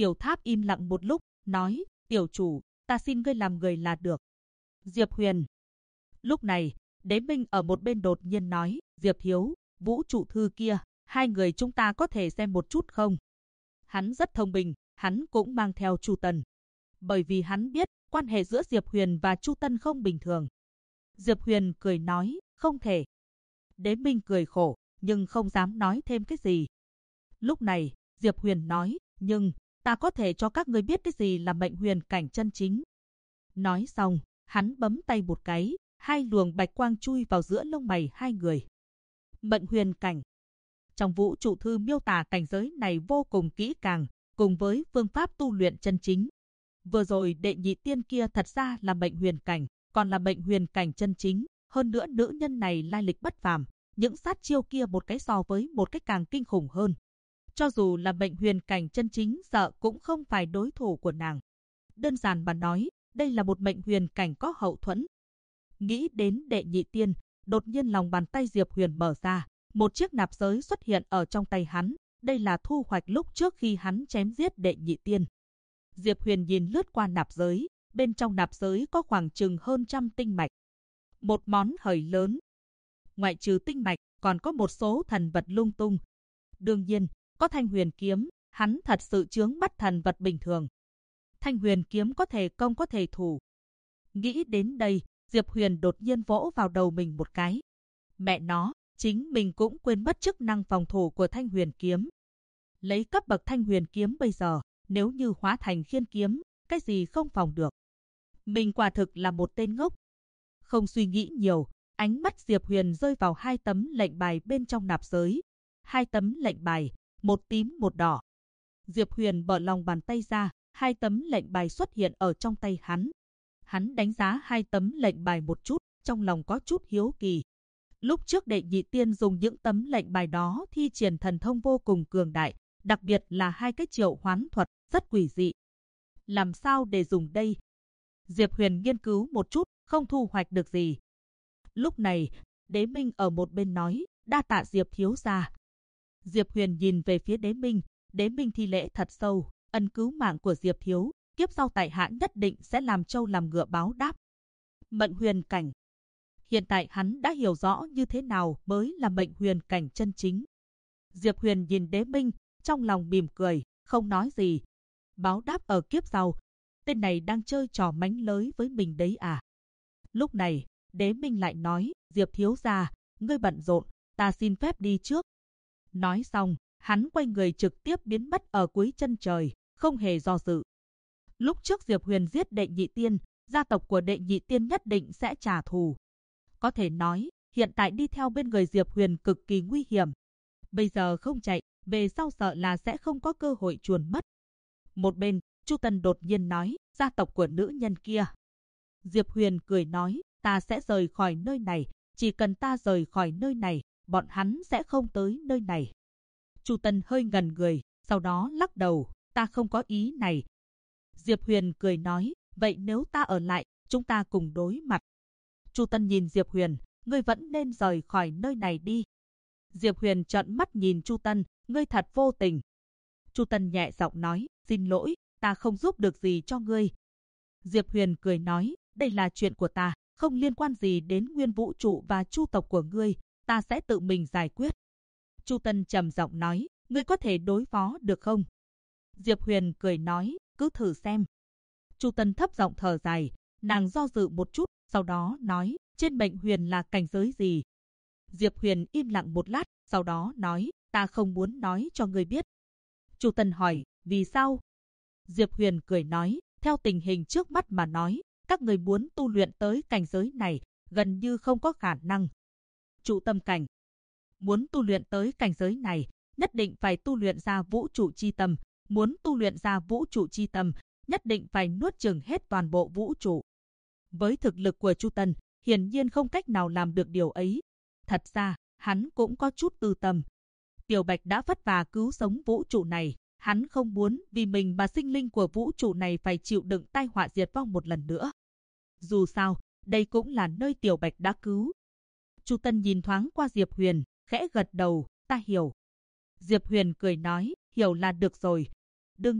Tiểu Tháp im lặng một lúc, nói, tiểu chủ, ta xin ngươi làm người là được. Diệp Huyền. Lúc này, Đế Minh ở một bên đột nhiên nói, Diệp Thiếu, vũ trụ thư kia, hai người chúng ta có thể xem một chút không? Hắn rất thông minh, hắn cũng mang theo Chu Tần. Bởi vì hắn biết, quan hệ giữa Diệp Huyền và Chu Tần không bình thường. Diệp Huyền cười nói, không thể. Đế Minh cười khổ, nhưng không dám nói thêm cái gì. Lúc này, Diệp Huyền nói, nhưng, ta có thể cho các ngươi biết cái gì là mệnh huyền cảnh chân chính. Nói xong, hắn bấm tay một cái, hai luồng bạch quang chui vào giữa lông mày hai người. Mệnh huyền cảnh. Trong vũ trụ thư miêu tả cảnh giới này vô cùng kỹ càng, cùng với phương pháp tu luyện chân chính. Vừa rồi đệ nhị tiên kia thật ra là mệnh huyền cảnh, còn là mệnh huyền cảnh chân chính. Hơn nữa nữ nhân này lai lịch bất phàm, những sát chiêu kia một cái so với một cái càng kinh khủng hơn. Cho dù là mệnh huyền cảnh chân chính sợ cũng không phải đối thủ của nàng. Đơn giản mà nói, đây là một mệnh huyền cảnh có hậu thuẫn. Nghĩ đến đệ nhị tiên, đột nhiên lòng bàn tay Diệp Huyền mở ra, một chiếc nạp giới xuất hiện ở trong tay hắn. Đây là thu hoạch lúc trước khi hắn chém giết đệ nhị tiên. Diệp Huyền nhìn lướt qua nạp giới, bên trong nạp giới có khoảng chừng hơn 100 tinh mạch. Một món hời lớn. Ngoại trừ tinh mạch, còn có một số thần vật lung tung. Đương nhiên, có thanh huyền kiếm, hắn thật sự chướng mắt thần vật bình thường. Thanh huyền kiếm có thể công có thể thủ. Nghĩ đến đây, Diệp Huyền đột nhiên vỗ vào đầu mình một cái. Mẹ nó, chính mình cũng quên mất chức năng phòng thủ của thanh huyền kiếm. Lấy cấp bậc thanh huyền kiếm bây giờ, nếu như hóa thành khiên kiếm, cái gì không phòng được. Mình quả thực là một tên ngốc. Không suy nghĩ nhiều, ánh mắt Diệp Huyền rơi vào hai tấm lệnh bài bên trong nạp giới. Hai tấm lệnh bài, một tím một đỏ. Diệp Huyền mở lòng bàn tay ra, hai tấm lệnh bài xuất hiện ở trong tay hắn. Hắn đánh giá hai tấm lệnh bài một chút, trong lòng có chút hiếu kỳ. Lúc trước đệ nhị tiên dùng những tấm lệnh bài đó thi triển thần thông vô cùng cường đại, đặc biệt là hai cái triệu hoán thuật, rất quỷ dị. Làm sao để dùng đây? Diệp Huyền nghiên cứu một chút, không thu hoạch được gì. Lúc này, Đế Minh ở một bên nói, đa tạ Diệp thiếu gia. Diệp Huyền nhìn về phía Đế Minh thi lễ thật sâu, ân cứu mạng của Diệp thiếu, kiếp sau tại hạ nhất định sẽ làm trâu làm ngựa báo đáp. Mệnh huyền cảnh. Hiện tại hắn đã hiểu rõ như thế nào mới là mệnh huyền cảnh chân chính. Diệp Huyền nhìn Đế Minh, trong lòng mỉm cười, không nói gì. Báo đáp ở kiếp sau, tên này đang chơi trò mánh lới với mình đấy à. Lúc này, Đế Minh lại nói, Diệp thiếu gia, ngươi bận rộn, ta xin phép đi trước. Nói xong, hắn quay người trực tiếp biến mất ở cuối chân trời, không hề do dự. Lúc trước Diệp Huyền giết đệ nhị tiên, gia tộc của đệ nhị tiên nhất định sẽ trả thù. Có thể nói, hiện tại đi theo bên người Diệp Huyền cực kỳ nguy hiểm. Bây giờ không chạy, về sau sợ là sẽ không có cơ hội chuồn mất. Một bên, Chu Tần đột nhiên nói, gia tộc của nữ nhân kia. Diệp Huyền cười nói, ta sẽ rời khỏi nơi này, chỉ cần ta rời khỏi nơi này, bọn hắn sẽ không tới nơi này. Chu Tần hơi ngần người, sau đó lắc đầu, ta không có ý này. Diệp Huyền cười nói, vậy nếu ta ở lại, chúng ta cùng đối mặt. Chu Tần nhìn Diệp Huyền, ngươi vẫn nên rời khỏi nơi này đi. Diệp Huyền trợn mắt nhìn Chu Tần, ngươi thật vô tình. Chu Tần nhẹ giọng nói, xin lỗi, ta không giúp được gì cho ngươi. Diệp Huyền cười nói, đây là chuyện của ta, không liên quan gì đến nguyên vũ trụ và Chu tộc của ngươi, ta sẽ tự mình giải quyết. Chu Tần trầm giọng nói, ngươi có thể đối phó được không? Diệp Huyền cười nói, cứ thử xem. Chu Tần thấp giọng thở dài, nàng do dự một chút, sau đó nói, trên mệnh huyền là cảnh giới gì? Diệp Huyền im lặng một lát, sau đó nói, ta không muốn nói cho ngươi biết. Chu Tần hỏi, vì sao? Diệp Huyền cười nói, theo tình hình trước mắt mà nói, các người muốn tu luyện tới cảnh giới này, gần như không có khả năng. Trụ tâm cảnh. Muốn tu luyện tới cảnh giới này, nhất định phải tu luyện ra vũ trụ chi tâm. Muốn tu luyện ra vũ trụ chi tâm, nhất định phải nuốt chửng hết toàn bộ vũ trụ. Với thực lực của Chu Tần, hiển nhiên không cách nào làm được điều ấy. Thật ra, hắn cũng có chút tư tâm. Tiểu Bạch đã vất vả cứu sống vũ trụ này, hắn không muốn vì mình mà sinh linh của vũ trụ này phải chịu đựng tai họa diệt vong một lần nữa. Dù sao, đây cũng là nơi Tiểu Bạch đã cứu. Chu Tần nhìn thoáng qua Diệp Huyền, khẽ gật đầu, ta hiểu. Diệp Huyền cười nói, hiểu là được rồi. Đương nhiên,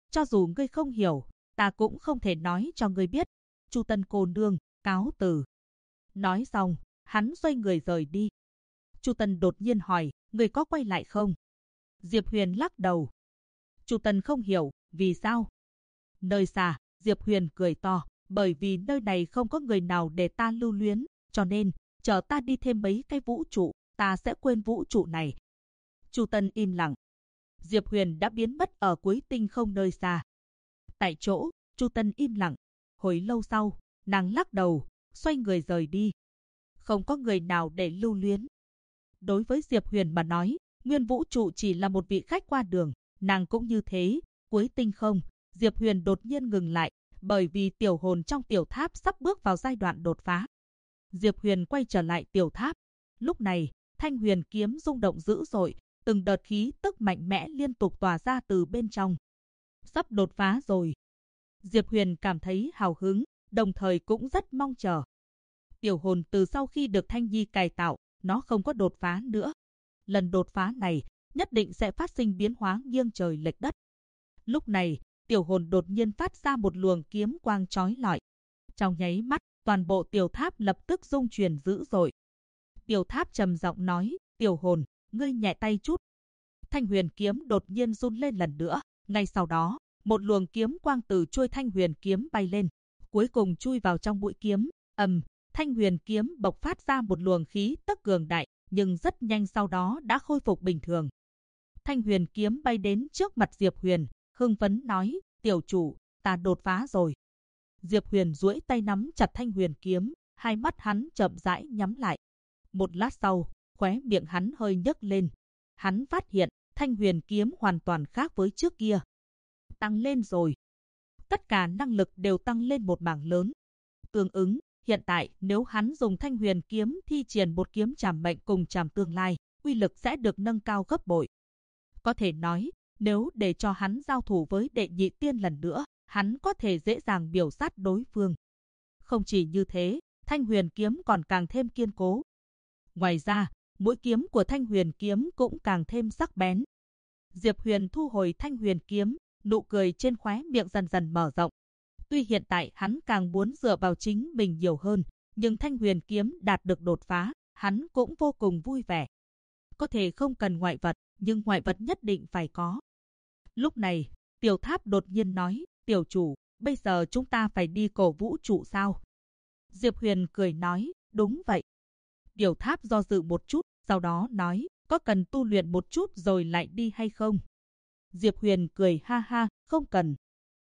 cho dù ngươi không hiểu, ta cũng không thể nói cho ngươi biết. Chu Tân cô nương, cáo từ. Nói xong, hắn xoay người rời đi. Chu Tân đột nhiên hỏi, ngươi có quay lại không? Diệp Huyền lắc đầu. Chu Tân không hiểu, vì sao? Nơi xa, Diệp Huyền cười to, bởi vì nơi này không có người nào để ta lưu luyến, cho nên, chờ ta đi thêm mấy cái vũ trụ, ta sẽ quên vũ trụ này. Chu Tân im lặng. Diệp Huyền đã biến mất ở cuối tinh không nơi xa. Tại chỗ, Chu Tân im lặng. Hồi lâu sau, nàng lắc đầu, xoay người rời đi. Không có người nào để lưu luyến. Đối với Diệp Huyền mà nói, nguyên vũ trụ chỉ là một vị khách qua đường, nàng cũng như thế. Cuối tinh không, Diệp Huyền đột nhiên ngừng lại, bởi vì tiểu hồn trong tiểu tháp sắp bước vào giai đoạn đột phá. Diệp Huyền quay trở lại tiểu tháp. Lúc này, Thanh Huyền kiếm rung động dữ dội, từng đợt khí tức mạnh mẽ liên tục tỏa ra từ bên trong. Sắp đột phá rồi. Diệp Huyền cảm thấy hào hứng, đồng thời cũng rất mong chờ. Tiểu hồn từ sau khi được Thanh Nhi cải tạo, nó không có đột phá nữa. Lần đột phá này, nhất định sẽ phát sinh biến hóa nghiêng trời lệch đất. Lúc này, tiểu hồn đột nhiên phát ra một luồng kiếm quang chói lọi. Trong nháy mắt, toàn bộ tiểu tháp lập tức rung chuyển dữ dội. Tiểu tháp trầm giọng nói, tiểu hồn, ngươi nhẹ tay chút. Thanh Huyền kiếm đột nhiên run lên lần nữa. Ngay sau đó, một luồng kiếm quang từ chuôi Thanh Huyền kiếm bay lên, cuối cùng chui vào trong mũi kiếm. Thanh Huyền kiếm bộc phát ra một luồng khí tức cường đại, nhưng rất nhanh sau đó đã khôi phục bình thường. Thanh Huyền kiếm bay đến trước mặt Diệp Huyền, hưng phấn nói, tiểu chủ, ta đột phá rồi. Diệp Huyền duỗi tay nắm chặt Thanh Huyền kiếm, hai mắt hắn chậm rãi nhắm lại. Một lát sau, khóe miệng hắn hơi nhếch lên. Hắn phát hiện, Thanh Huyền kiếm hoàn toàn khác với trước kia. Tăng lên rồi. Tất cả năng lực đều tăng lên một mảng lớn. Tương ứng, hiện tại nếu hắn dùng Thanh Huyền kiếm thi triển một kiếm trảm mệnh cùng trảm tương lai, uy lực sẽ được nâng cao gấp bội. Có thể nói, nếu để cho hắn giao thủ với đệ nhị tiên lần nữa, hắn có thể dễ dàng miểu sát đối phương. Không chỉ như thế, Thanh Huyền kiếm còn càng thêm kiên cố. Ngoài ra, mũi kiếm của Thanh Huyền kiếm cũng càng thêm sắc bén. Diệp Huyền thu hồi Thanh Huyền kiếm, nụ cười trên khóe miệng dần dần mở rộng. Tuy hiện tại hắn càng muốn dựa vào chính mình nhiều hơn, nhưng Thanh Huyền kiếm đạt được đột phá, hắn cũng vô cùng vui vẻ. Có thể không cần ngoại vật, nhưng ngoại vật nhất định phải có. Lúc này, tiểu tháp đột nhiên nói, tiểu chủ, bây giờ chúng ta phải đi cổ vũ trụ sao? Diệp Huyền cười nói, đúng vậy. Tiểu tháp do dự một chút, sau đó nói, có cần tu luyện một chút rồi lại đi hay không? Diệp Huyền cười ha ha, không cần.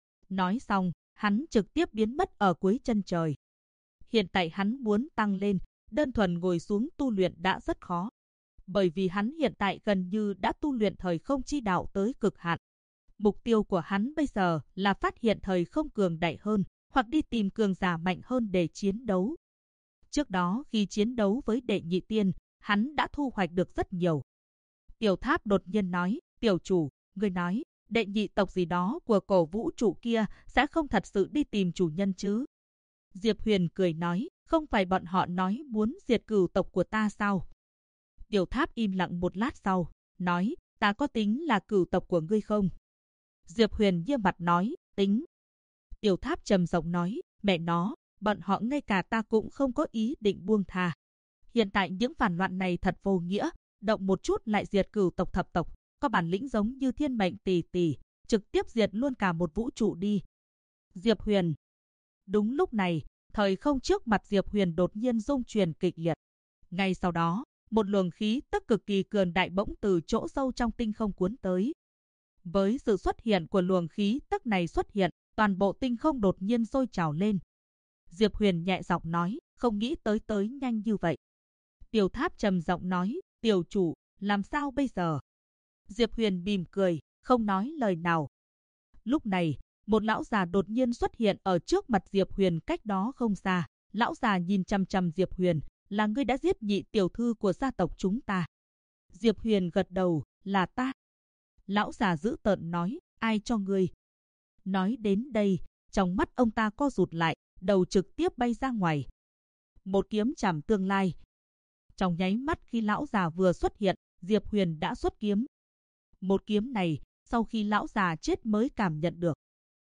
Nói xong, hắn trực tiếp biến mất ở cuối chân trời. Hiện tại hắn muốn tăng lên, đơn thuần ngồi xuống tu luyện đã rất khó. Bởi vì hắn hiện tại gần như đã tu luyện thời không chi đạo tới cực hạn. Mục tiêu của hắn bây giờ là phát hiện thời không cường đại hơn, hoặc đi tìm cường giả mạnh hơn để chiến đấu. Trước đó khi chiến đấu với đệ nhị tiên, hắn đã thu hoạch được rất nhiều. Tiểu tháp đột nhiên nói, tiểu chủ, ngươi nói, đệ nhị tộc gì đó của cổ vũ trụ kia sẽ không thật sự đi tìm chủ nhân chứ? Diệp Huyền cười nói, không phải bọn họ nói muốn diệt cửu tộc của ta sao? Tiểu tháp im lặng một lát sau, nói, ta có tính là cửu tộc của ngươi không? Diệp Huyền nghiêm mặt nói, tính. Tiểu tháp trầm giọng nói, mẹ nó, bọn họ ngay cả ta cũng không có ý định buông tha. Hiện tại những phản loạn này thật vô nghĩa, động một chút lại diệt cửu tộc thập tộc, có bản lĩnh giống như thiên mệnh tỷ tỷ, trực tiếp diệt luôn cả một vũ trụ đi. Diệp Huyền. Đúng lúc này, thời không trước mặt Diệp Huyền đột nhiên rung chuyển kịch liệt. Ngay sau đó, một luồng khí tức cực kỳ cường đại bỗng từ chỗ sâu trong tinh không cuốn tới. Với sự xuất hiện của luồng khí tức này xuất hiện, toàn bộ tinh không đột nhiên sôi trào lên. Diệp Huyền nhẹ giọng nói, không nghĩ tới nhanh như vậy. Tiểu tháp trầm giọng nói, tiểu chủ, làm sao bây giờ? Diệp Huyền mỉm cười, không nói lời nào. Lúc này, một lão già đột nhiên xuất hiện ở trước mặt Diệp Huyền cách đó không xa. Lão già nhìn chằm chằm Diệp Huyền, là ngươi đã giết nhị tiểu thư của gia tộc chúng ta. Diệp Huyền gật đầu, là ta. Lão già dữ tợn nói, ai cho ngươi? Nói đến đây, trong mắt ông ta co rụt lại, đầu trực tiếp bay ra ngoài. Một kiếm trảm tương lai. Trong nháy mắt khi lão già vừa xuất hiện, Diệp Huyền đã xuất kiếm. Một kiếm này, sau khi lão già chết mới cảm nhận được.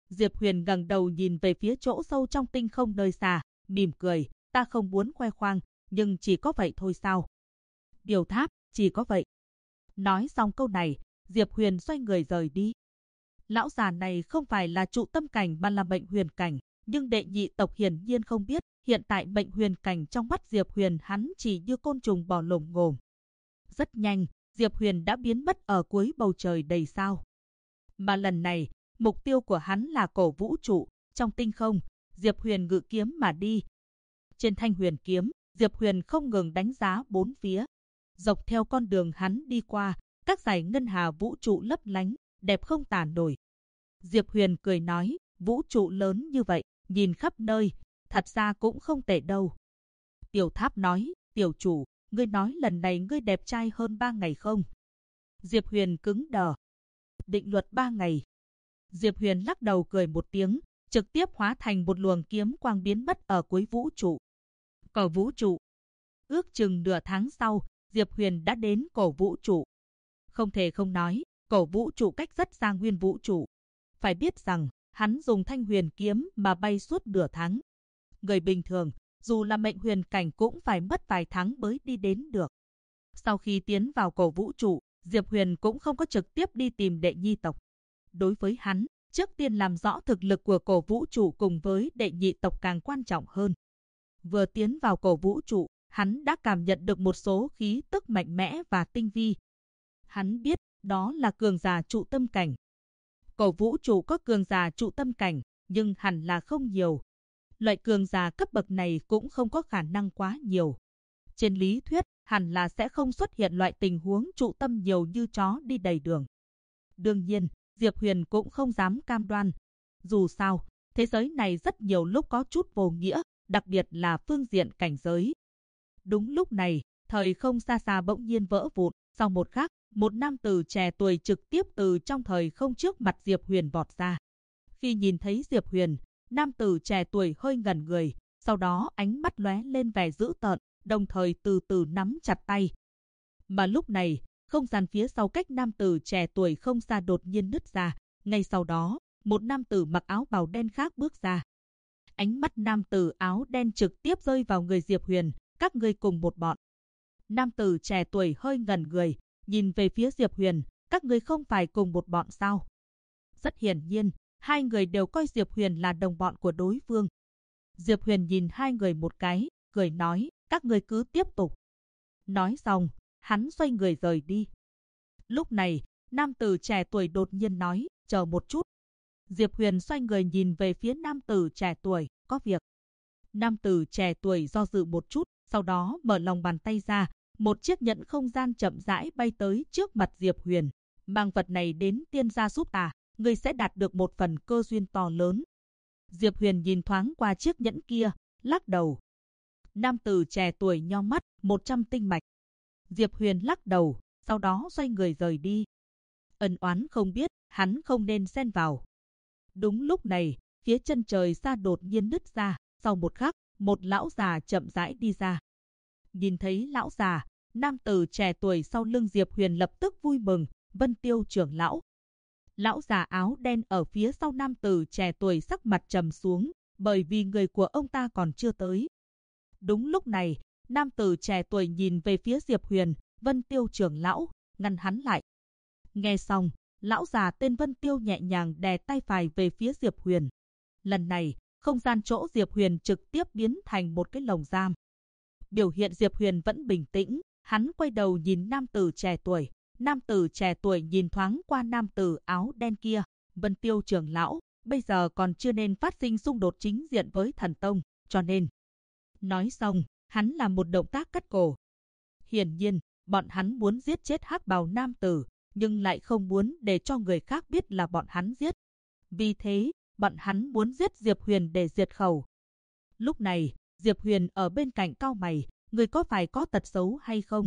Diệp Huyền ngẩng đầu nhìn về phía chỗ sâu trong tinh không nơi xa, mỉm cười, ta không muốn khoe khoang, nhưng chỉ có vậy thôi sao? Điều tháp, chỉ có vậy. Nói xong câu này, Diệp Huyền xoay người rời đi. Lão già này không phải là trụ tâm cảnh mà là mệnh huyền cảnh, nhưng đệ nhị tộc hiển nhiên không biết, hiện tại mệnh huyền cảnh trong mắt Diệp Huyền hắn chỉ như côn trùng bò lồm ngồm. Rất nhanh, Diệp Huyền đã biến mất ở cuối bầu trời đầy sao. Mà lần này, mục tiêu của hắn là cổ vũ trụ, trong tinh không, Diệp Huyền ngự kiếm mà đi. Trên thanh huyền kiếm, Diệp Huyền không ngừng đánh giá bốn phía. Dọc theo con đường hắn đi qua, các dải ngân hà vũ trụ lấp lánh, đẹp không tả nổi. Diệp Huyền cười nói, vũ trụ lớn như vậy, nhìn khắp nơi, thật ra cũng không tệ đâu. Tiểu Tháp nói, tiểu chủ, ngươi nói lần này ngươi đẹp trai hơn 3 ngày không? Diệp Huyền cứng đờ. Định luật 3 ngày. Diệp Huyền lắc đầu cười một tiếng, trực tiếp hóa thành một luồng kiếm quang biến mất ở cuối vũ trụ. Cổ vũ trụ. Ước chừng nửa tháng sau, Diệp Huyền đã đến cổ vũ trụ. Không thể không nói, cổ vũ trụ cách rất xa nguyên vũ trụ. Phải biết rằng, hắn dùng thanh huyền kiếm mà bay suốt nửa tháng. Người bình thường, dù là mệnh huyền cảnh cũng phải mất vài tháng mới đi đến được. Sau khi tiến vào cổ vũ trụ, Diệp Huyền cũng không có trực tiếp đi tìm đệ nhị tộc. Đối với hắn, trước tiên làm rõ thực lực của cổ vũ trụ cùng với đệ nhị tộc càng quan trọng hơn. Vừa tiến vào cổ vũ trụ, hắn đã cảm nhận được một số khí tức mạnh mẽ và tinh vi. Hắn biết đó là cường giả trụ tâm cảnh. Cổ vũ trụ có cường giả trụ tâm cảnh, nhưng hẳn là không nhiều. Loại cường giả cấp bậc này cũng không có khả năng quá nhiều. Trên lý thuyết, hẳn là sẽ không xuất hiện loại tình huống trụ tâm nhiều như chó đi đầy đường. Đương nhiên, Diệp Huyền cũng không dám cam đoan. Dù sao, thế giới này rất nhiều lúc có chút vô nghĩa, đặc biệt là phương diện cảnh giới. Đúng lúc này, thời không xa xa bỗng nhiên vỡ vụn, sau một khắc, một nam tử trẻ tuổi trực tiếp từ trong thời không trước mặt Diệp Huyền vọt ra. Khi nhìn thấy Diệp Huyền, nam tử trẻ tuổi hơi ngẩn người, sau đó ánh mắt lóe lên vẻ dữ tợn, đồng thời từ từ nắm chặt tay. Mà lúc này, không gian phía sau cách nam tử trẻ tuổi không xa đột nhiên nứt ra, ngay sau đó, một nam tử mặc áo bào đen khác bước ra. Ánh mắt nam tử áo đen trực tiếp rơi vào người Diệp Huyền, các ngươi cùng một bọn. Nam tử trẻ tuổi hơi ngẩn người, nhìn về phía Diệp Huyền, các ngươi không phải cùng một bọn sao? Rất hiển nhiên, hai người đều coi Diệp Huyền là đồng bọn của đối phương. Diệp Huyền nhìn hai người một cái, cười nói, các ngươi cứ tiếp tục. Nói xong, hắn xoay người rời đi. Lúc này, nam tử trẻ tuổi đột nhiên nói, chờ một chút. Diệp Huyền xoay người nhìn về phía nam tử trẻ tuổi, có việc. Nam tử trẻ tuổi do dự một chút, sau đó mở lòng bàn tay ra, một chiếc nhẫn không gian chậm rãi bay tới trước mặt Diệp Huyền. Mang vật này đến tiên gia giúp ta, ngươi sẽ đạt được một phần cơ duyên to lớn. Diệp Huyền nhìn thoáng qua chiếc nhẫn kia, lắc đầu. Nam tử trẻ tuổi nheo mắt, 100 tinh mạch. Diệp Huyền lắc đầu, sau đó xoay người rời đi. Ân oán không biết, hắn không nên xen vào. Đúng lúc này, phía chân trời xa đột nhiên nứt ra, sau một khắc, một lão già chậm rãi đi ra. Nhìn thấy lão già, nam tử trẻ tuổi sau lưng Diệp Huyền lập tức vui mừng, Vân Tiêu trưởng lão. Lão già áo đen ở phía sau nam tử trẻ tuổi sắc mặt trầm xuống, bởi vì người của ông ta còn chưa tới. Đúng lúc này, nam tử trẻ tuổi nhìn về phía Diệp Huyền, Vân Tiêu trưởng lão, ngăn hắn lại. Nghe xong, lão già tên Vân Tiêu nhẹ nhàng đè tay phải về phía Diệp Huyền. Lần này, không gian chỗ Diệp Huyền trực tiếp biến thành một cái lồng giam. Biểu hiện Diệp Huyền vẫn bình tĩnh, hắn quay đầu nhìn nam tử trẻ tuổi. Nam tử trẻ tuổi nhìn thoáng qua nam tử áo đen kia, Vân Tiêu trưởng lão, bây giờ còn chưa nên phát sinh xung đột chính diện với thần tông, cho nên. Nói xong, hắn làm một động tác cắt cổ. Hiển nhiên, bọn hắn muốn giết chết hắc bào nam tử, nhưng lại không muốn để cho người khác biết là bọn hắn giết. Vì thế, bọn hắn muốn giết Diệp Huyền để diệt khẩu. Lúc này, Diệp Huyền ở bên cạnh cau mày, người có phải có tật xấu hay không?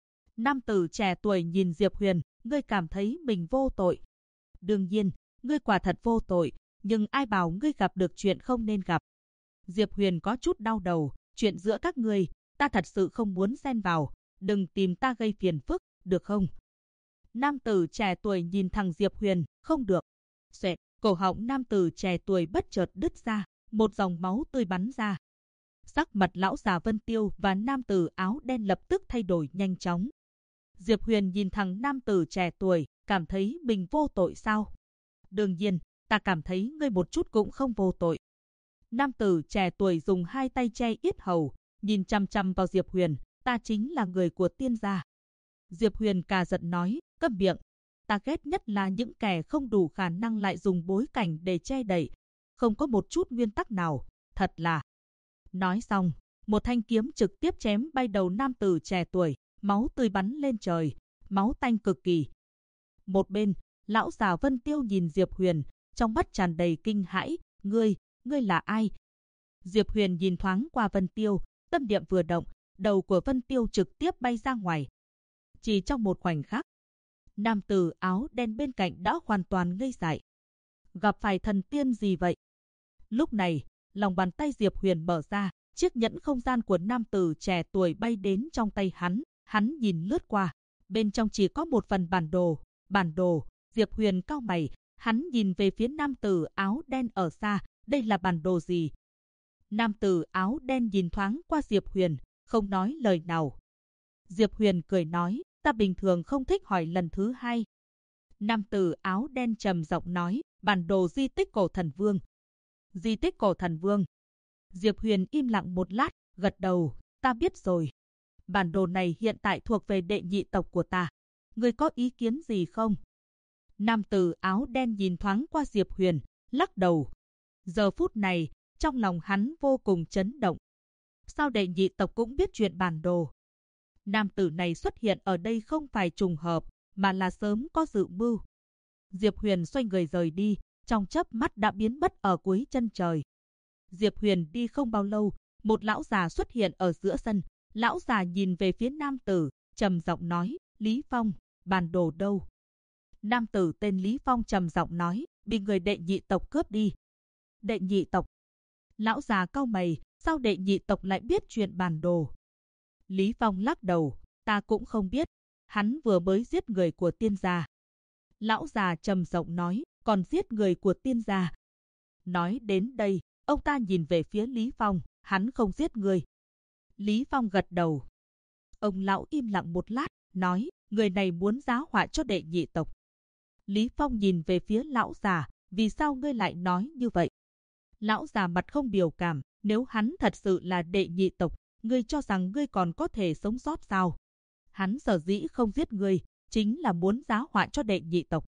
Nam tử trẻ tuổi nhìn Diệp Huyền, ngươi cảm thấy mình vô tội. Đương nhiên, ngươi quả thật vô tội, nhưng ai bảo ngươi gặp được chuyện không nên gặp. Diệp Huyền có chút đau đầu, chuyện giữa các ngươi, ta thật sự không muốn xen vào, đừng tìm ta gây phiền phức, được không? Nam tử trẻ tuổi nhìn thằng Diệp Huyền, không được. Xoẹt, cổ họng nam tử trẻ tuổi bất chợt đứt ra, một dòng máu tươi bắn ra. Sắc mặt lão già Vân Tiêu và nam tử áo đen lập tức thay đổi nhanh chóng. Diệp Huyền nhìn thằng nam tử trẻ tuổi, cảm thấy mình vô tội sao? Đương nhiên, ta cảm thấy ngươi một chút cũng không vô tội. Nam tử trẻ tuổi dùng hai tay che yết hầu, nhìn chăm chăm vào Diệp Huyền, ta chính là người của Tiên gia. Diệp Huyền cà giận nói, câm miệng. Ta ghét nhất là những kẻ không đủ khả năng lại dùng bối cảnh để che đậy, không có một chút nguyên tắc nào, thật là. Nói xong, một thanh kiếm trực tiếp chém bay đầu nam tử trẻ tuổi, máu tươi bắn lên trời, máu tanh cực kỳ. Một bên, lão già Vân Tiêu nhìn Diệp Huyền, trong mắt tràn đầy kinh hãi, ngươi là ai? Diệp Huyền nhìn thoáng qua Vân Tiêu, tâm niệm vừa động, đầu của Vân Tiêu trực tiếp bay ra ngoài. Chỉ trong một khoảnh khắc, nam tử áo đen bên cạnh đã hoàn toàn ngây dại. Gặp phải thần tiên gì vậy? Lúc này, lòng bàn tay Diệp Huyền mở ra, chiếc nhẫn không gian của nam tử trẻ tuổi bay đến trong tay hắn nhìn lướt qua, bên trong chỉ có một phần bản đồ, Diệp Huyền cau mày, hắn nhìn về phía nam tử áo đen ở xa, đây là bản đồ gì? Nam tử áo đen nhìn thoáng qua Diệp Huyền, không nói lời nào. Diệp Huyền cười nói, ta bình thường không thích hỏi lần thứ hai. Nam tử áo đen trầm giọng nói, bản đồ di tích cổ thần vương. Di tích cổ thần vương. Diệp Huyền im lặng một lát, gật đầu, ta biết rồi. Bản đồ này hiện tại thuộc về đệ nhị tộc của ta. Ngươi có ý kiến gì không? Nam tử áo đen nhìn thoáng qua Diệp Huyền, lắc đầu. Giờ phút này, trong lòng hắn vô cùng chấn động. Sao đệ nhị tộc cũng biết chuyện bản đồ? Nam tử này xuất hiện ở đây không phải trùng hợp, mà là sớm có dự mưu. Diệp Huyền xoay người rời đi, trong chớp mắt đã biến mất ở cuối chân trời. Diệp Huyền đi không bao lâu, một lão già xuất hiện ở giữa sân. Lão già nhìn về phía nam tử, trầm giọng nói, Lý Phong, bản đồ đâu? Nam tử tên Lý Phong trầm giọng nói, bị người đệ nhị tộc cướp đi. Đệ nhị tộc? Lão già cau mày, sao đệ nhị tộc lại biết chuyện bản đồ? Lý Phong lắc đầu, ta cũng không biết, hắn vừa mới giết người của Tiên gia. Lão già trầm giọng nói, còn giết người của Tiên gia. Nói đến đây, ông ta nhìn về phía Lý Phong, hắn không giết người. Lý Phong gật đầu. Ông lão im lặng một lát, nói, người này muốn giá họa cho đệ nhị tộc. Lý Phong nhìn về phía lão già, vì sao ngươi lại nói như vậy? Lão già mặt không biểu cảm, nếu hắn thật sự là đệ nhị tộc, ngươi cho rằng ngươi còn có thể sống sót sao? Hắn sở dĩ không giết ngươi, chính là muốn giá họa cho đệ nhị tộc.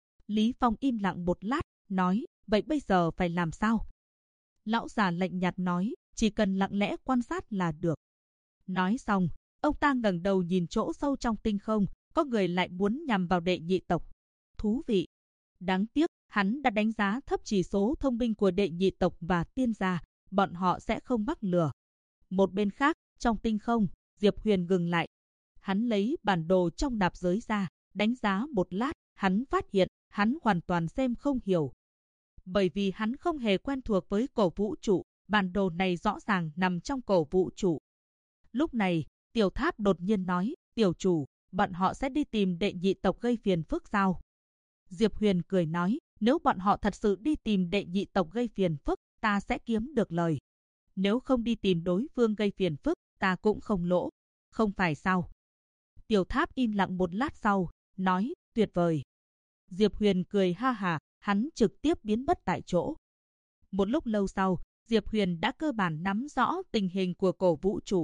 Lý Phong im lặng một lát, nói, vậy bây giờ phải làm sao? Lão già lạnh nhạt nói, chỉ cần lặng lẽ quan sát là được. Nói xong, ông ta ngẩng đầu nhìn chỗ sâu trong tinh không, có người lại muốn nhằm vào đệ nhị tộc. Thú vị. Đáng tiếc, hắn đã đánh giá thấp chỉ số thông minh của đệ nhị tộc và Tiên gia, bọn họ sẽ không mắc lừa. Một bên khác, trong tinh không, Diệp Huyền ngừng lại. Hắn lấy bản đồ trong nạp giới ra, đánh giá một lát, hắn phát hiện, hắn hoàn toàn xem không hiểu. Bởi vì hắn không hề quen thuộc với cổ vũ trụ, bản đồ này rõ ràng nằm trong cổ vũ trụ. Lúc này, Tiểu Tháp đột nhiên nói, tiểu chủ, bọn họ sẽ đi tìm đệ nhị tộc gây phiền phức sao? Diệp Huyền cười nói, nếu bọn họ thật sự đi tìm đệ nhị tộc gây phiền phức, ta sẽ kiếm được lời. Nếu không đi tìm đối phương gây phiền phức, ta cũng không lỗ. Không phải sao? Tiểu Tháp im lặng một lát sau, nói, tuyệt vời. Diệp Huyền cười ha hả, hắn trực tiếp biến mất tại chỗ. Một lúc lâu sau, Diệp Huyền đã cơ bản nắm rõ tình hình của cổ vũ trụ.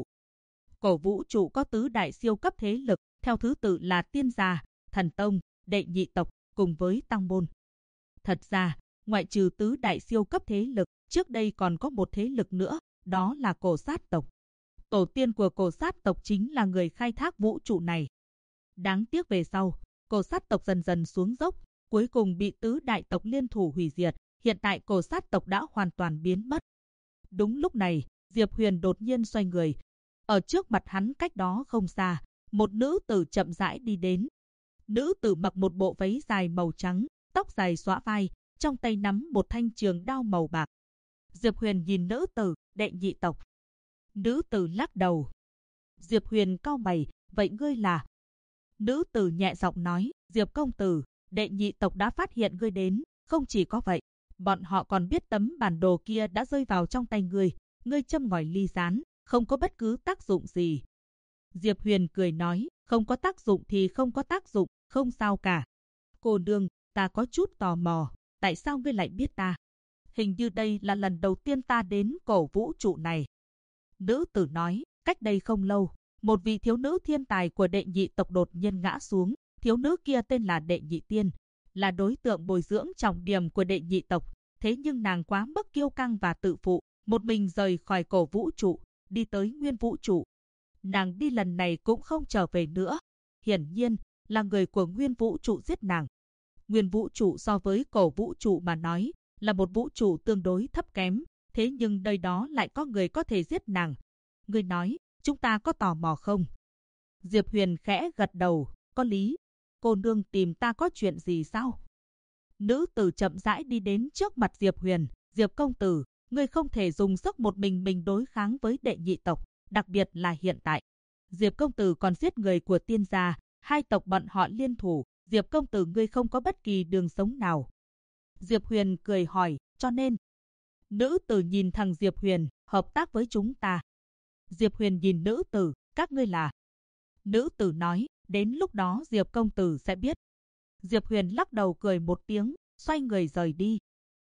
Cổ vũ trụ có tứ đại siêu cấp thế lực, theo thứ tự là Tiên gia, Thần tông, đệ nhị tộc, cùng với Tăng môn. Thật ra, ngoại trừ tứ đại siêu cấp thế lực, trước đây còn có một thế lực nữa, đó là cổ sát tộc. Tổ tiên của cổ sát tộc chính là người khai thác vũ trụ này. Đáng tiếc về sau, cổ sát tộc dần dần xuống dốc, cuối cùng bị tứ đại tộc liên thủ hủy diệt, hiện tại cổ sát tộc đã hoàn toàn biến mất. Đúng lúc này, Diệp Huyền đột nhiên xoay người. Ở trước mặt hắn cách đó không xa, một nữ tử chậm rãi đi đến. Nữ tử mặc một bộ váy dài màu trắng, tóc dài xõa vai, trong tay nắm một thanh trường đao màu bạc. Diệp Huyền nhìn nữ tử, đệ nhị tộc. Nữ tử lắc đầu. Diệp Huyền cau mày, vậy ngươi là? Nữ tử nhẹ giọng nói, Diệp công tử, đệ nhị tộc đã phát hiện ngươi đến, Không chỉ có vậy, bọn họ còn biết tấm bản đồ kia đã rơi vào trong tay ngươi châm ngòi ly gián, không có bất cứ tác dụng gì. Diệp Huyền cười nói, không có tác dụng thì không có tác dụng, không sao cả. Cô nương, ta có chút tò mò, tại sao ngươi lại biết ta? Hình như đây là lần đầu tiên ta đến cổ vũ trụ này. Nữ tử nói, cách đây không lâu, một vị thiếu nữ thiên tài của đệ nhị tộc đột nhiên ngã xuống. Thiếu nữ kia tên là Đệ Nhị Tiên, là đối tượng bồi dưỡng trọng điểm của đệ nhị tộc. Thế nhưng nàng quá mức kiêu căng và tự phụ, một mình rời khỏi cổ vũ trụ, đi tới nguyên vũ trụ. Nàng đi lần này cũng không trở về nữa. Hiển nhiên, là người của nguyên vũ trụ giết nàng. Nguyên vũ trụ so với cổ vũ trụ mà nói, là một vũ trụ tương đối thấp kém. Thế nhưng nơi đó lại có người có thể giết nàng. Ngươi nói, chúng ta có tò mò không? Diệp Huyền khẽ gật đầu, có lý. Cô nương tìm ta có chuyện gì sao? Nữ tử chậm rãi đi đến trước mặt Diệp Huyền. Diệp công tử, ngươi không thể dùng sức một mình đối kháng với đệ nhị tộc, đặc biệt là hiện tại. Diệp công tử còn giết người của tiên gia, hai tộc bọn họ liên thủ. Diệp công tử ngươi không có bất kỳ đường sống nào. Diệp Huyền cười hỏi, cho nên. Nữ tử nhìn thằng Diệp Huyền, hợp tác với chúng ta. Diệp Huyền nhìn nữ tử, các ngươi là. Nữ tử nói, đến lúc đó Diệp công tử sẽ biết. Diệp Huyền lắc đầu cười một tiếng, xoay người rời đi.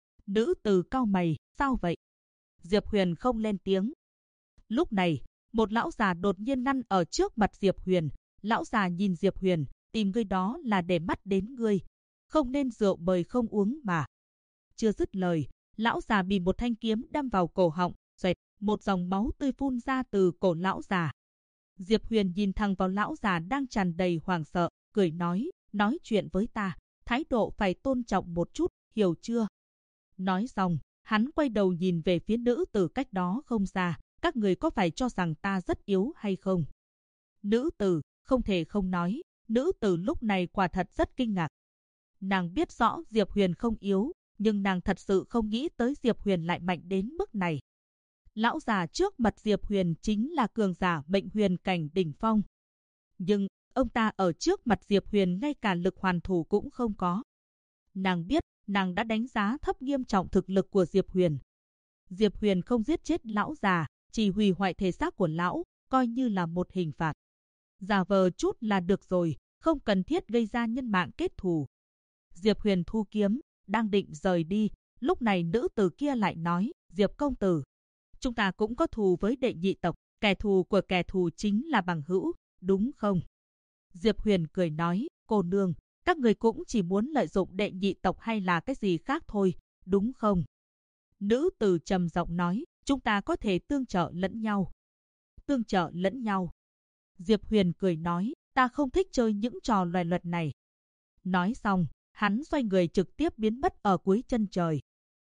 Nữ tử cau mày, sao vậy? Diệp Huyền không lên tiếng. Lúc này, một lão già đột nhiên ngăn ở trước mặt Diệp Huyền. Lão già nhìn Diệp Huyền, tìm ngươi đó là để mắt đến ngươi. Không nên rượu mời không uống mà. Chưa dứt lời, lão già bị một thanh kiếm đâm vào cổ họng, xoẹt, một dòng máu tươi phun ra từ cổ lão già. Diệp Huyền nhìn thẳng vào lão già đang tràn đầy hoảng sợ, cười nói chuyện với ta, thái độ phải tôn trọng một chút, hiểu chưa? Nói xong, hắn quay đầu nhìn về phía nữ tử cách đó không xa, các người có phải cho rằng ta rất yếu hay không? Nữ tử, không thể không nói, nữ tử lúc này quả thật rất kinh ngạc. Nàng biết rõ Diệp Huyền không yếu, nhưng nàng thật sự không nghĩ tới Diệp Huyền lại mạnh đến mức này. Lão già trước mặt Diệp Huyền chính là cường giả mệnh huyền cảnh đỉnh phong. Nhưng, ông ta ở trước mặt Diệp Huyền ngay cả lực hoàn thủ cũng không có. Nàng biết, nàng đã đánh giá thấp nghiêm trọng thực lực của Diệp Huyền. Diệp Huyền không giết chết lão già, chỉ hủy hoại thể xác của lão, coi như là một hình phạt. Giả vờ chút là được rồi, không cần thiết gây ra nhân mạng kết thù. Diệp Huyền thu kiếm, đang định rời đi, lúc này nữ tử kia lại nói, Diệp công tử, chúng ta cũng có thù với đệ nhị tộc, kẻ thù của kẻ thù chính là bằng hữu, đúng không? Diệp Huyền cười nói, cô nương, các người cũng chỉ muốn lợi dụng đệ nhị tộc hay là cái gì khác thôi, đúng không? Nữ tử trầm giọng nói, chúng ta có thể tương trợ lẫn nhau. Tương trợ lẫn nhau. Diệp Huyền cười nói, ta không thích chơi những trò loài luật này. Nói xong, hắn xoay người trực tiếp biến mất ở cuối chân trời.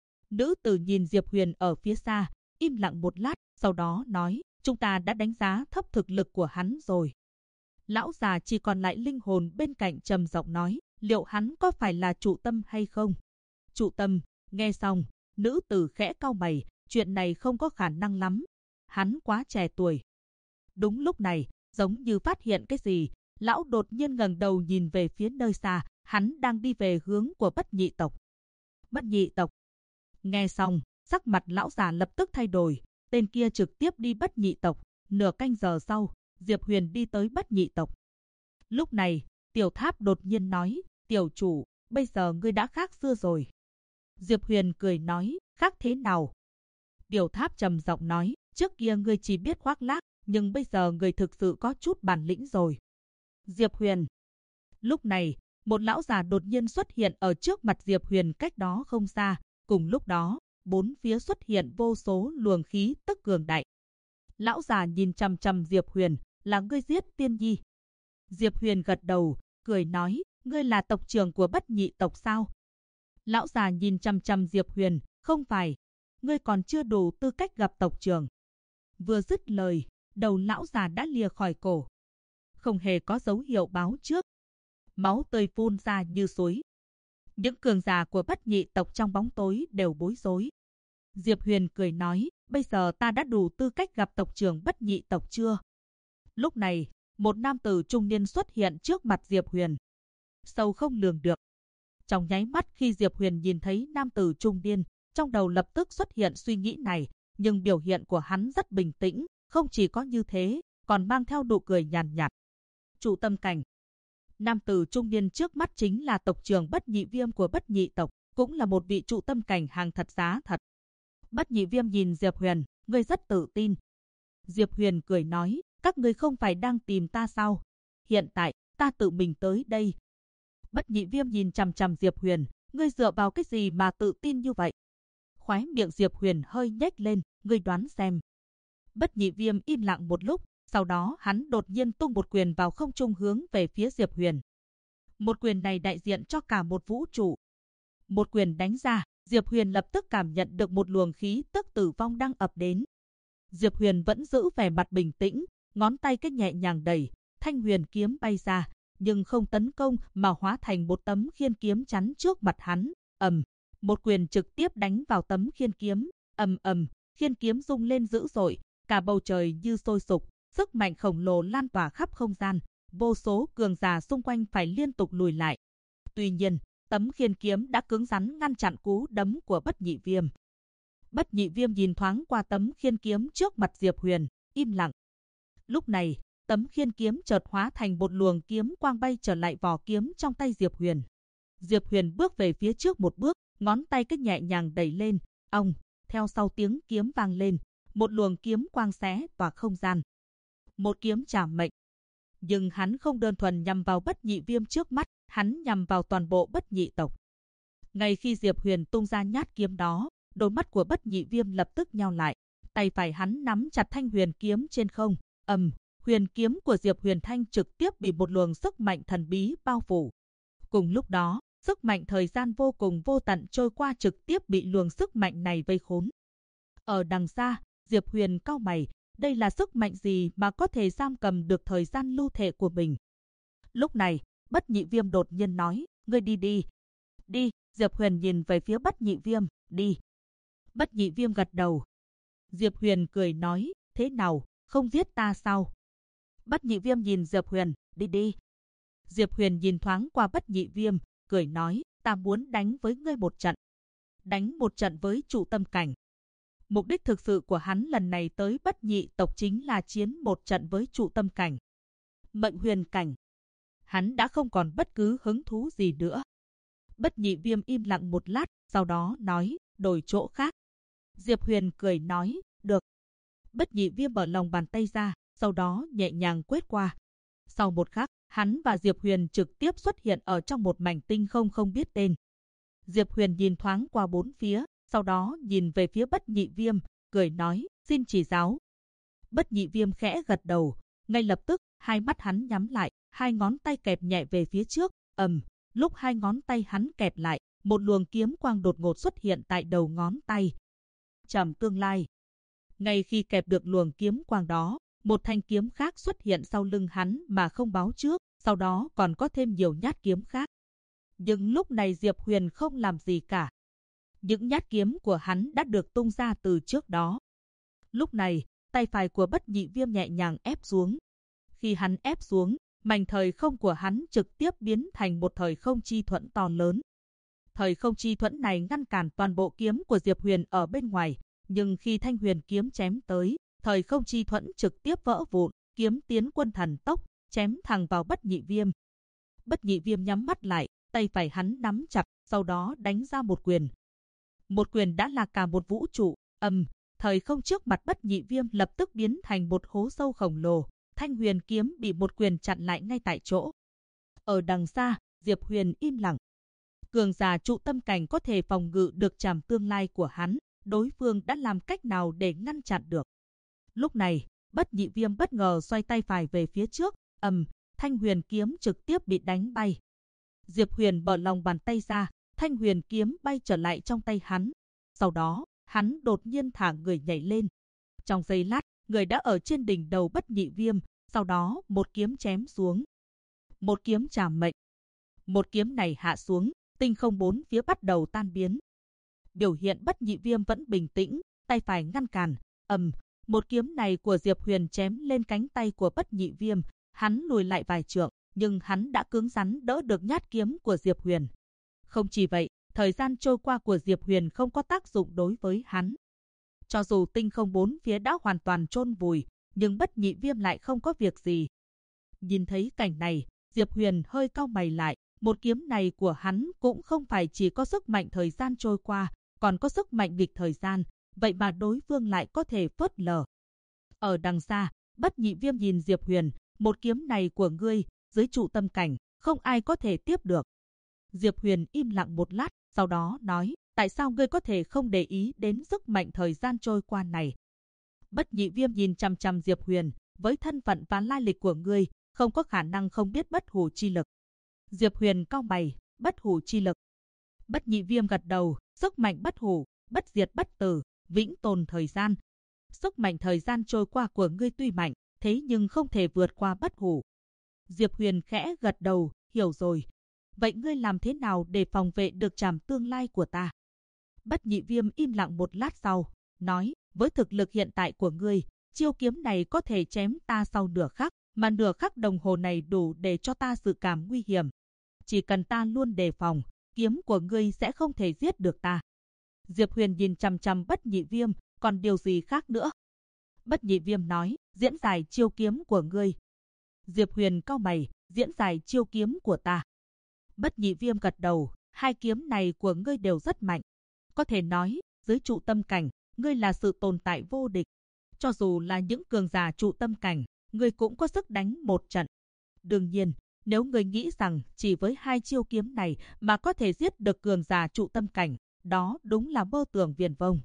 Nữ tử nhìn Diệp Huyền ở phía xa, im lặng một lát, sau đó nói, chúng ta đã đánh giá thấp thực lực của hắn rồi. Lão già chỉ còn lại linh hồn bên cạnh trầm giọng nói, liệu hắn có phải là trụ tâm hay không? Trụ tâm, nghe xong, nữ tử khẽ cau mày, chuyện này không có khả năng lắm. Hắn quá trẻ tuổi. Đúng lúc này, giống như phát hiện cái gì, lão đột nhiên ngẩng đầu nhìn về phía nơi xa, hắn đang đi về hướng của Bất Nhị tộc. Bất Nhị tộc. Nghe xong, sắc mặt lão già lập tức thay đổi, tên kia trực tiếp đi Bất Nhị tộc. Nửa canh giờ sau, Diệp Huyền đi tới Bất Nhị tộc. Lúc này, Tiểu Tháp đột nhiên nói, tiểu chủ, bây giờ ngươi đã khác xưa rồi. Diệp Huyền cười nói, khác thế nào? Tiểu Tháp trầm giọng nói, trước kia ngươi chỉ biết khoác lác, nhưng bây giờ ngươi thực sự có chút bản lĩnh rồi. Diệp Huyền. Lúc này, một lão già đột nhiên xuất hiện ở trước mặt Diệp Huyền cách đó không xa. Cùng lúc đó, bốn phía xuất hiện vô số luồng khí tức cường đại. Lão già nhìn chằm chằm Diệp Huyền, là ngươi giết Tiên Nhi. Diệp Huyền gật đầu, cười nói, ngươi là tộc trưởng của Bất Nhị tộc sao? Lão già nhìn chằm chằm Diệp Huyền, không phải, ngươi còn chưa đủ tư cách gặp tộc trưởng. Vừa dứt lời, đầu lão già đã lìa khỏi cổ. Không hề có dấu hiệu báo trước. Máu tươi phun ra như suối. Những cường giả của Bất Nhị tộc trong bóng tối đều bối rối. Diệp Huyền cười nói, bây giờ ta đã đủ tư cách gặp tộc trưởng Bất Nhị tộc chưa? Lúc này, một nam tử trung niên xuất hiện trước mặt Diệp Huyền. Sâu không lường được. Trong nháy mắt khi Diệp Huyền nhìn thấy nam tử trung niên, trong đầu lập tức xuất hiện suy nghĩ này, nhưng biểu hiện của hắn rất bình tĩnh, không chỉ có như thế, còn mang theo nụ cười nhàn nhạt. Trụ tâm cảnh. Nam tử trung niên trước mắt chính là tộc trưởng Bất Nhị Viêm của Bất Nhị tộc, cũng là một vị trụ tâm cảnh hàng thật giá thật. Bất Nhị Viêm nhìn Diệp Huyền, ngươi rất tự tin. Diệp Huyền cười nói, các ngươi không phải đang tìm ta sao? Hiện tại, ta tự mình tới đây. Bất Nhị Viêm nhìn chằm chằm Diệp Huyền, ngươi dựa vào cái gì mà tự tin như vậy? Khóe miệng Diệp Huyền hơi nhếch lên, ngươi đoán xem. Bất Nhị Viêm im lặng một lúc, sau đó hắn đột nhiên tung một quyền vào không trung hướng về phía Diệp Huyền. Một quyền này đại diện cho cả một vũ trụ. Một quyền đánh ra, Diệp Huyền lập tức cảm nhận được một luồng khí tức tử vong đang ập đến. Diệp Huyền vẫn giữ vẻ mặt bình tĩnh, ngón tay cái nhẹ nhàng đẩy, thanh huyền kiếm bay ra, nhưng không tấn công mà hóa thành một tấm khiên kiếm chắn trước mặt hắn. Một quyền trực tiếp đánh vào tấm khiên kiếm. Khiên kiếm rung lên dữ dội, cả bầu trời như sôi sục, sức mạnh khổng lồ lan tỏa khắp không gian, vô số cường giả xung quanh phải liên tục lùi lại. Tuy nhiên, tấm khiên kiếm đã cứng rắn ngăn chặn cú đấm của Bất Nhị Viêm. Bất Nhị Viêm nhìn thoáng qua tấm khiên kiếm trước mặt Diệp Huyền, im lặng. Lúc này, tấm khiên kiếm chợt hóa thành một luồng kiếm quang bay trở lại vỏ kiếm trong tay Diệp Huyền. Diệp Huyền bước về phía trước một bước, ngón tay cái nhẹ nhàng đẩy lên, ong, theo sau tiếng kiếm vang lên, một luồng kiếm quang xé tỏa không gian. Một kiếm trảm mệnh. Nhưng hắn không đơn thuần nhằm vào Bất Nhị Viêm trước mắt, hắn nhằm vào toàn bộ Bất Nhị tộc. Ngay khi Diệp Huyền tung ra nhát kiếm đó, đôi mắt của Bất Nhị Viêm lập tức nheo lại, tay phải hắn nắm chặt thanh huyền kiếm trên không. Huyền kiếm của Diệp Huyền Thanh trực tiếp bị một luồng sức mạnh thần bí bao phủ. Cùng lúc đó, sức mạnh thời gian vô cùng vô tận trôi qua trực tiếp bị luồng sức mạnh này vây khốn. Ở đằng xa, Diệp Huyền cau mày, đây là sức mạnh gì mà có thể giam cầm được thời gian lưu thể của mình? Lúc này, Bất Nhị Viêm đột nhiên nói, ngươi đi đi. Đi, Diệp Huyền nhìn về phía Bất Nhị Viêm, đi. Bất Nhị Viêm gật đầu. Diệp Huyền cười nói, thế nào, không giết ta sao? Bất Nhị Viêm nhìn Diệp Huyền, đi đi. Diệp Huyền nhìn thoáng qua Bất Nhị Viêm, cười nói, ta muốn đánh với ngươi một trận. Đánh một trận với trụ tâm cảnh. Mục đích thực sự của hắn lần này tới Bất Nhị tộc chính là chiến một trận với trụ tâm cảnh. Mệnh huyền cảnh. Hắn đã không còn bất cứ hứng thú gì nữa. Bất Nhị Viêm im lặng một lát, sau đó nói, đổi chỗ khác. Diệp Huyền cười nói, được. Bất Nhị Viêm mở lòng bàn tay ra, sau đó nhẹ nhàng quét qua. Sau một khắc, hắn và Diệp Huyền trực tiếp xuất hiện ở trong một mảnh tinh không không biết tên. Diệp Huyền nhìn thoáng qua bốn phía, sau đó nhìn về phía Bất Nhị Viêm, cười nói, xin chỉ giáo. Bất Nhị Viêm khẽ gật đầu, ngay lập tức, hai mắt hắn nhắm lại, hai ngón tay kẹp nhẹ về phía trước, lúc hai ngón tay hắn kẹp lại, một luồng kiếm quang đột ngột xuất hiện tại đầu ngón tay. Trầm tương lai. Ngay khi kẹp được luồng kiếm quang đó, một thanh kiếm khác xuất hiện sau lưng hắn mà không báo trước, sau đó còn có thêm nhiều nhát kiếm khác. Nhưng lúc này Diệp Huyền không làm gì cả. Những nhát kiếm của hắn đã được tung ra từ trước đó. Lúc này, tay phải của Bất Nhị Viêm nhẹ nhàng ép xuống. Khi hắn ép xuống, mảnh thời không của hắn trực tiếp biến thành một thời không chi thuẫn to lớn. Thời không chi thuẫn này ngăn cản toàn bộ kiếm của Diệp Huyền ở bên ngoài, nhưng khi thanh huyền kiếm chém tới, thời không chi thuẫn trực tiếp vỡ vụn, kiếm tiến quân thần tốc, chém thẳng vào Bất Nhị Viêm. Bất Nhị Viêm nhắm mắt lại, tay phải hắn nắm chặt, sau đó đánh ra một quyền. Một quyền đã là cả một vũ trụ, thời không trước mặt Bất Nhị Viêm lập tức biến thành một hố sâu khổng lồ, thanh huyền kiếm bị một quyền chặn lại ngay tại chỗ. Ở đằng xa, Diệp Huyền im lặng. Cường giả trụ tâm cảnh có thể phòng ngự được trảm tương lai của hắn, đối phương đã làm cách nào để ngăn chặn được. Lúc này, Bất Nhị Viêm bất ngờ xoay tay phải về phía trước, thanh huyền kiếm trực tiếp bị đánh bay. Diệp Huyền mở lòng bàn tay ra, thanh huyền kiếm bay trở lại trong tay hắn. Sau đó, hắn đột nhiên thả người nhảy lên. Trong giây lát, người đã ở trên đỉnh đầu Bất Nhị Viêm, sau đó một kiếm chém xuống. Một kiếm trảm mệnh. Một kiếm này hạ xuống, tinh không bốn phía bắt đầu tan biến. Biểu hiện Bất Nhị Viêm vẫn bình tĩnh, tay phải ngăn cản, một kiếm này của Diệp Huyền chém lên cánh tay của Bất Nhị Viêm, hắn lùi lại vài trượng, nhưng hắn đã cứng rắn đỡ được nhát kiếm của Diệp Huyền. Không chỉ vậy, thời gian trôi qua của Diệp Huyền không có tác dụng đối với hắn. Cho dù tinh không bốn phía đã hoàn toàn chôn vùi, nhưng Bất Nhị Viêm lại không có việc gì. Nhìn thấy cảnh này, Diệp Huyền hơi cau mày lại, một kiếm này của hắn cũng không phải chỉ có sức mạnh thời gian trôi qua, còn có sức mạnh nghịch thời gian, vậy mà đối phương lại có thể phớt lờ. Ở đằng xa, Bất Nhị Viêm nhìn Diệp Huyền, một kiếm này của ngươi, dưới trụ tâm cảnh, không ai có thể tiếp được. Diệp Huyền im lặng một lát, sau đó nói, tại sao ngươi có thể không để ý đến sức mạnh thời gian trôi qua này? Bất Nhị Viêm nhìn chằm chằm Diệp Huyền, với thân phận và lai lịch của ngươi, không có khả năng không biết bất hủ chi lực. Diệp Huyền cau mày, bất hủ chi lực. Bất Nhị Viêm gật đầu, sức mạnh bất hủ, bất diệt bất tử, vĩnh tồn thời gian. Sức mạnh thời gian trôi qua của ngươi tuy mạnh, thế nhưng không thể vượt qua bất hủ. Diệp Huyền khẽ gật đầu, hiểu rồi. Vậy ngươi làm thế nào để phòng vệ được trảm tương lai của ta? Bất Nhị Viêm im lặng một lát sau, nói, với thực lực hiện tại của ngươi, chiêu kiếm này có thể chém ta sau nửa khắc, mà nửa khắc đồng hồ này đủ để cho ta dự cảm nguy hiểm. Chỉ cần ta luôn đề phòng, kiếm của ngươi sẽ không thể giết được ta. Diệp Huyền nhìn chằm chằm Bất Nhị Viêm, còn điều gì khác nữa? Bất Nhị Viêm nói, diễn giải chiêu kiếm của ngươi. Diệp Huyền cau mày, diễn giải chiêu kiếm của ta. Bất Nhị Viêm gật đầu, hai kiếm này của ngươi đều rất mạnh. Có thể nói, dưới trụ tâm cảnh, ngươi là sự tồn tại vô địch. Cho dù là những cường giả trụ tâm cảnh, ngươi cũng có sức đánh một trận. Đương nhiên, nếu ngươi nghĩ rằng chỉ với hai chiêu kiếm này mà có thể giết được cường giả trụ tâm cảnh, đó đúng là mơ tưởng viển vông.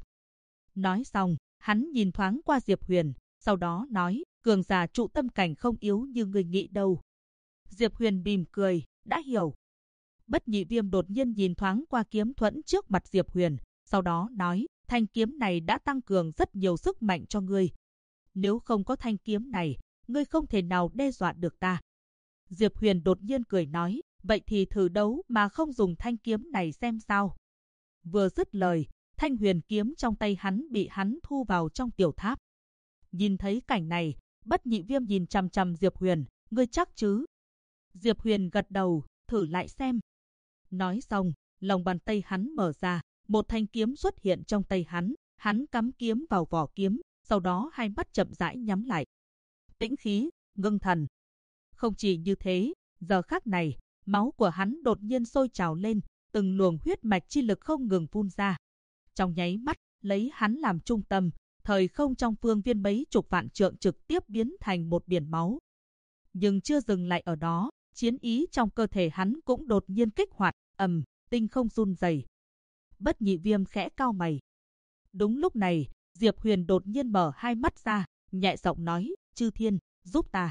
Nói xong, hắn nhìn thoáng qua Diệp Huyền, sau đó nói, cường giả trụ tâm cảnh không yếu như ngươi nghĩ đâu. Diệp Huyền mỉm cười, đã hiểu. Bất Nhị Viêm đột nhiên nhìn thoáng qua kiếm thuẫn trước mặt Diệp Huyền, sau đó nói, thanh kiếm này đã tăng cường rất nhiều sức mạnh cho ngươi. Nếu không có thanh kiếm này, ngươi không thể nào đe dọa được ta. Diệp Huyền đột nhiên cười nói, vậy thì thử đấu mà không dùng thanh kiếm này xem sao. Vừa dứt lời, thanh huyền kiếm trong tay hắn bị hắn thu vào trong tiểu tháp. Nhìn thấy cảnh này, Bất Nhị Viêm nhìn chằm chằm Diệp Huyền, ngươi chắc chứ? Diệp Huyền gật đầu, thử lại xem. Nói xong, lòng bàn tay hắn mở ra, một thanh kiếm xuất hiện trong tay hắn cắm kiếm vào vỏ kiếm, sau đó hai mắt chậm rãi nhắm lại. Tĩnh khí, ngưng thần. Không chỉ như thế, giờ khắc này, máu của hắn đột nhiên sôi trào lên, từng luồng huyết mạch chi lực không ngừng phun ra. Trong nháy mắt, lấy hắn làm trung tâm, thời không trong phương viên mấy chục vạn trượng trực tiếp biến thành một biển máu. Nhưng chưa dừng lại ở đó, chiến ý trong cơ thể hắn cũng đột nhiên kích hoạt, tinh không run rẩy. Bất Nhị Viêm khẽ cau mày. Đúng lúc này, Diệp Huyền đột nhiên mở hai mắt ra, nhẹ giọng nói, Chư Thiên, giúp ta.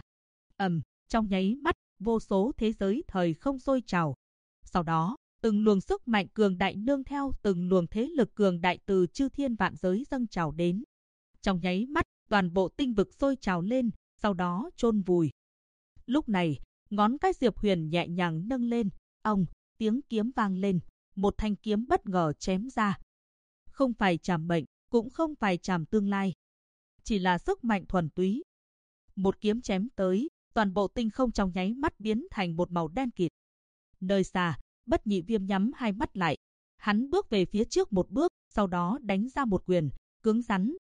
Trong nháy mắt, vô số thế giới thời không sôi trào. Sau đó, từng luồng sức mạnh cường đại nương theo từng luồng thế lực cường đại từ chư thiên vạn giới dâng trào đến. Trong nháy mắt, toàn bộ tinh vực sôi trào lên, sau đó chôn vùi. Lúc này, ngón cái Diệp Huyền nhẹ nhàng nâng lên, tiếng kiếm vang lên, một thanh kiếm bất ngờ chém ra. Không phải trảm mệnh, cũng không phải trảm tương lai, chỉ là sức mạnh thuần túy. Một kiếm chém tới, toàn bộ tinh không trong nháy mắt biến thành một màu đen kịt. Nơi xa, Bất Nhị Viêm nhắm hai mắt lại. Hắn bước về phía trước một bước, sau đó đánh ra một quyền, cứng rắn,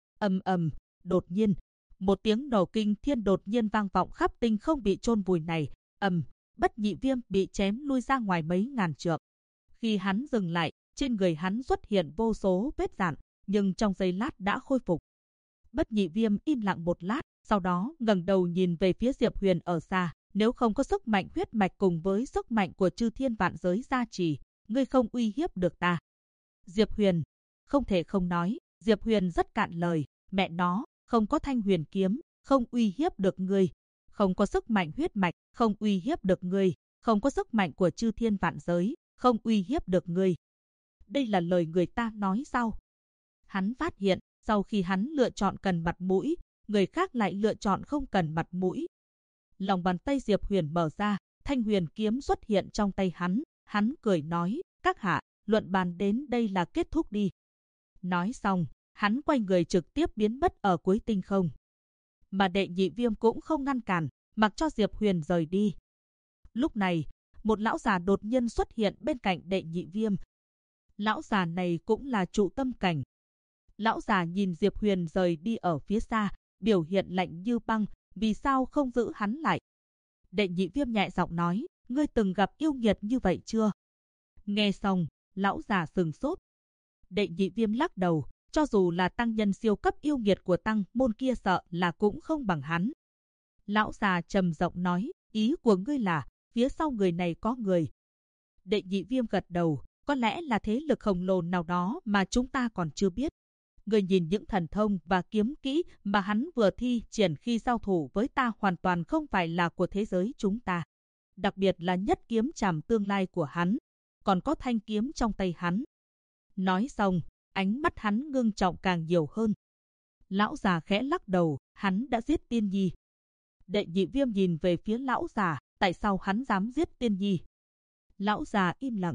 đột nhiên, một tiếng nổ kinh thiên đột nhiên vang vọng khắp tinh không bị chôn vùi này. Bất Nhị Viêm bị chém lui ra ngoài mấy ngàn trượng. Khi hắn dừng lại, trên người hắn xuất hiện vô số vết rạn, nhưng trong giây lát đã khôi phục. Bất Nhị Viêm im lặng một lát, sau đó ngẩng đầu nhìn về phía Diệp Huyền ở xa. Nếu không có sức mạnh huyết mạch cùng với sức mạnh của chư thiên vạn giới gia trì, ngươi không uy hiếp được ta. Diệp Huyền, không thể không nói, Diệp Huyền rất cạn lời, mẹ nó, không có thanh huyền kiếm, không uy hiếp được ngươi. Không có sức mạnh huyết mạch, không uy hiếp được ngươi. Không có sức mạnh của chư thiên vạn giới, không uy hiếp được ngươi. Đây là lời người ta nói sao? Hắn phát hiện, sau khi hắn lựa chọn cần mặt mũi, người khác lại lựa chọn không cần mặt mũi. Lòng bàn tay Diệp Huyền mở ra, thanh huyền kiếm xuất hiện trong tay hắn cười nói, các hạ, luận bàn đến đây là kết thúc đi. Nói xong, hắn quay người trực tiếp biến mất ở cuối tinh không. Mà Đệ Nhị Viêm cũng không ngăn cản, mặc cho Diệp Huyền rời đi. Lúc này, một lão già đột nhiên xuất hiện bên cạnh Đệ Nhị Viêm. Lão già này cũng là trụ tâm cảnh. Lão già nhìn Diệp Huyền rời đi ở phía xa, biểu hiện lạnh như băng, vì sao không giữ hắn lại? Đệ Nhị Viêm nhẹ giọng nói, ngươi từng gặp yêu nghiệt như vậy chưa? Nghe xong, lão già sừng sốt. Đệ Nhị Viêm lắc đầu, cho dù là tăng nhân siêu cấp yêu nghiệt của tăng môn kia sợ là cũng không bằng hắn. Lão già trầm giọng nói, ý của ngươi là, phía sau người này có người. Đệ Nhị Viêm gật đầu, có lẽ là thế lực khổng lồ nào đó mà chúng ta còn chưa biết. Người nhìn những thần thông và kiếm kỹ mà hắn vừa thi triển khi giao thủ với ta hoàn toàn không phải là của thế giới chúng ta. Đặc biệt là nhất kiếm trảm tương lai của hắn, còn có thanh kiếm trong tay hắn. Nói xong, ánh mắt hắn ngưng trọng càng nhiều hơn. Lão già khẽ lắc đầu, hắn đã giết Tiên Nhi. Đệ Nhị Viêm nhìn về phía lão già, tại sao hắn dám giết Tiên Nhi? Lão già im lặng.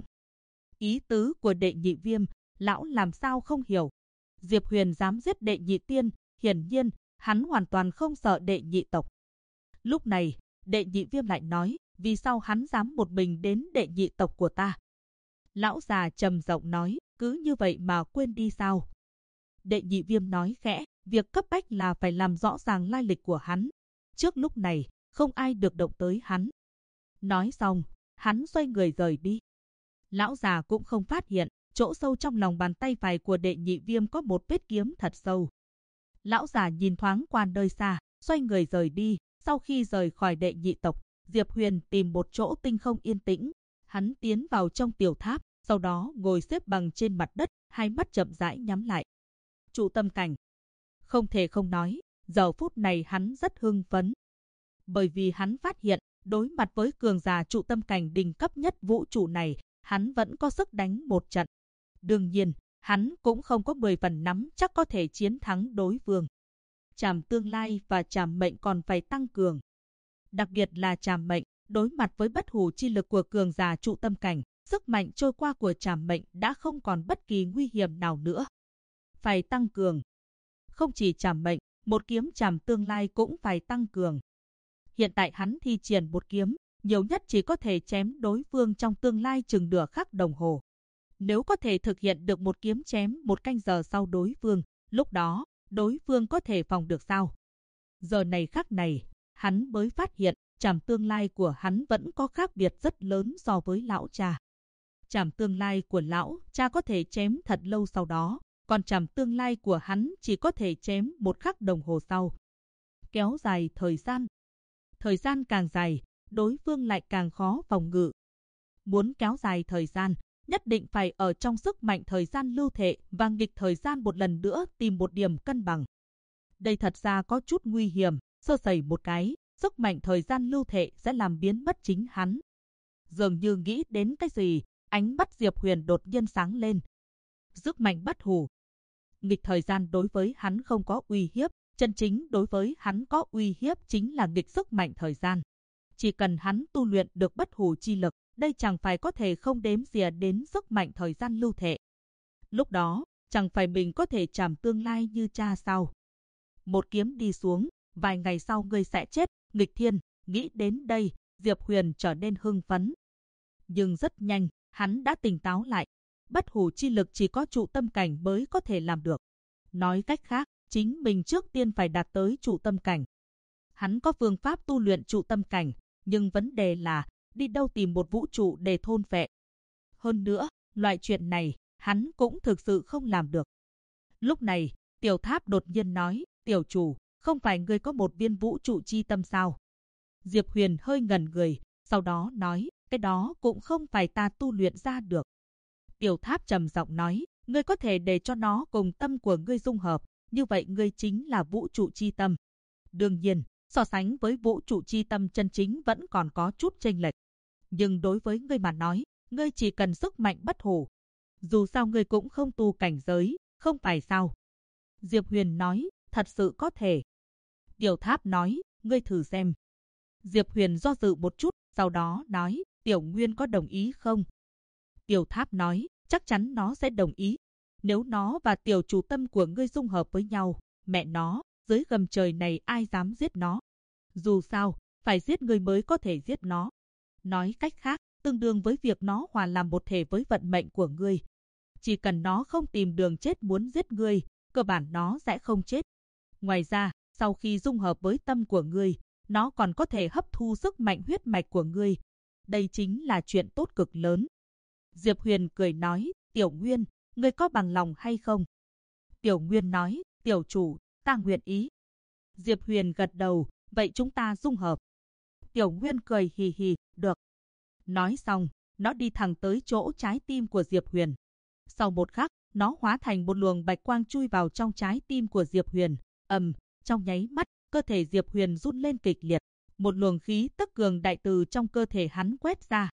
Ý tứ của Đệ Nhị Viêm, lão làm sao không hiểu. Diệp Huyền dám giết Đệ Nhị Tiên, hiển nhiên, hắn hoàn toàn không sợ Đệ Nhị tộc. Lúc này, Đệ Nhị Viêm lại nói, vì sao hắn dám một mình đến Đệ Nhị tộc của ta? Lão già trầm giọng nói, cứ như vậy mà quên đi sao? Đệ Nhị Viêm nói khẽ, việc cấp bách là phải làm rõ ràng lai lịch của hắn. Trước lúc này, không ai được động tới hắn. Nói xong, hắn xoay người rời đi. Lão già cũng không phát hiện, chỗ sâu trong lòng bàn tay phải của Đệ Nhị Viêm có một vết kiếm thật sâu. Lão già nhìn thoáng qua nơi xa, xoay người rời đi. Sau khi rời khỏi Đệ Nhị tộc, Diệp Huyền tìm một chỗ tinh không yên tĩnh. Hắn tiến vào trong tiểu tháp, sau đó ngồi xếp bằng trên mặt đất, hai mắt chậm rãi nhắm lại. Trụ tâm cảnh. Không thể không nói, giờ phút này hắn rất hưng phấn. Bởi vì hắn phát hiện, đối mặt với cường giả trụ tâm cảnh đỉnh cấp nhất vũ trụ này, hắn vẫn có sức đánh một trận. Đương nhiên, hắn cũng không có 10 phần nắm chắc có thể chiến thắng đối phương. Trảm tương lai và trảm mệnh còn phải tăng cường. Đặc biệt là trảm mệnh, đối mặt với bất hủ chi lực của cường giả trụ tâm cảnh, sức mạnh trôi qua của trảm mệnh đã không còn bất kỳ nguy hiểm nào nữa. Phải tăng cường. Không chỉ trảm mệnh, một kiếm trảm tương lai cũng phải tăng cường. Hiện tại hắn thi triển một kiếm, nhiều nhất chỉ có thể chém đối phương trong tương lai chừng nửa khắc đồng hồ. Nếu có thể thực hiện được một kiếm chém 1 canh giờ sau đối phương, lúc đó, đối phương có thể phòng được sao? Giờ này khắc này, hắn mới phát hiện, trảm tương lai của hắn vẫn có khác biệt rất lớn so với lão cha. Trảm tương lai của lão cha có thể chém thật lâu sau đó, còn trảm tương lai của hắn chỉ có thể chém 1 khắc đồng hồ sau. Kéo dài thời gian. Thời gian càng dài, đối phương lại càng khó phòng ngự. Muốn kéo dài thời gian, nhất định phải ở trong sức mạnh thời gian lưu thể và nghịch thời gian một lần nữa tìm một điểm cân bằng. Đây thật ra có chút nguy hiểm, sơ sẩy một cái, sức mạnh thời gian lưu thể sẽ làm biến mất chính hắn. Dường như nghĩ đến cái gì, ánh mắt Diệp Huyền đột nhiên sáng lên. Sức mạnh bất hủ. Nghịch thời gian đối với hắn không có uy hiếp, chân chính đối với hắn có uy hiếp chính là nghịch sức mạnh thời gian. Chỉ cần hắn tu luyện được bất hủ chi lực, đây chẳng phải có thể không đếm xỉa đến sức mạnh thời gian lưu thể. Lúc đó, chẳng phải mình có thể trảm tương lai như cha sao? Một kiếm đi xuống, vài ngày sau ngươi sẽ chết, nghịch thiên. Nghĩ đến đây, Diệp Huyền trở nên hưng phấn. Nhưng rất nhanh, hắn đã tỉnh táo lại. Bất hủ chi lực chỉ có trụ tâm cảnh mới có thể làm được. Nói cách khác, chính mình trước tiên phải đạt tới trụ tâm cảnh. Hắn có phương pháp tu luyện trụ tâm cảnh, nhưng vấn đề là đi đâu tìm một vũ trụ để thôn phệ. Hơn nữa, loại chuyện này, hắn cũng thực sự không làm được. Lúc này, Tiểu Tháp đột nhiên nói, tiểu chủ, không phải ngươi có một viên vũ trụ chi tâm sao? Diệp Huyền hơi ngẩn người, sau đó nói, cái đó cũng không phải ta tu luyện ra được. Tiểu Tháp trầm giọng nói, ngươi có thể để cho nó cùng tâm của ngươi dung hợp, như vậy ngươi chính là vũ trụ chi tâm. Đương nhiên, so sánh với vũ trụ chi tâm chân chính vẫn còn có chút chênh lệch. Nhưng đối với ngươi mà nói, ngươi chỉ cần sức mạnh bất hủ. Dù sao ngươi cũng không tu cảnh giới, không phải sao? Diệp Huyền nói, thật sự có thể. Tiểu Tháp nói, ngươi thử xem. Diệp Huyền do dự một chút, sau đó nói, Tiểu Nguyên có đồng ý không? Tiểu Tháp nói, chắc chắn nó sẽ đồng ý. Nếu nó và tiểu chủ tâm của ngươi dung hợp với nhau, mẹ nó, dưới gầm trời này ai dám giết nó? Dù sao, phải giết ngươi mới có thể giết nó. Nói cách khác, tương đương với việc nó hòa làm một thể với vận mệnh của ngươi. Chỉ cần nó không tìm đường chết muốn giết ngươi, cơ bản nó sẽ không chết. Ngoài ra, sau khi dung hợp với tâm của ngươi, nó còn có thể hấp thu sức mạnh huyết mạch của ngươi. Đây chính là chuyện tốt cực lớn. Diệp Huyền cười nói, Tiểu Nguyên, ngươi có bằng lòng hay không? Tiểu Nguyên nói, tiểu chủ, ta nguyện ý. Diệp Huyền gật đầu, vậy chúng ta dung hợp. Tiểu Nguyên cười hì hì, được. Nói xong, nó đi thẳng tới chỗ trái tim của Diệp Huyền. Sau một khắc, nó hóa thành một luồng bạch quang chui vào trong trái tim của Diệp Huyền. Trong nháy mắt, cơ thể Diệp Huyền run lên kịch liệt. Một luồng khí tức cường đại từ trong cơ thể hắn quét ra.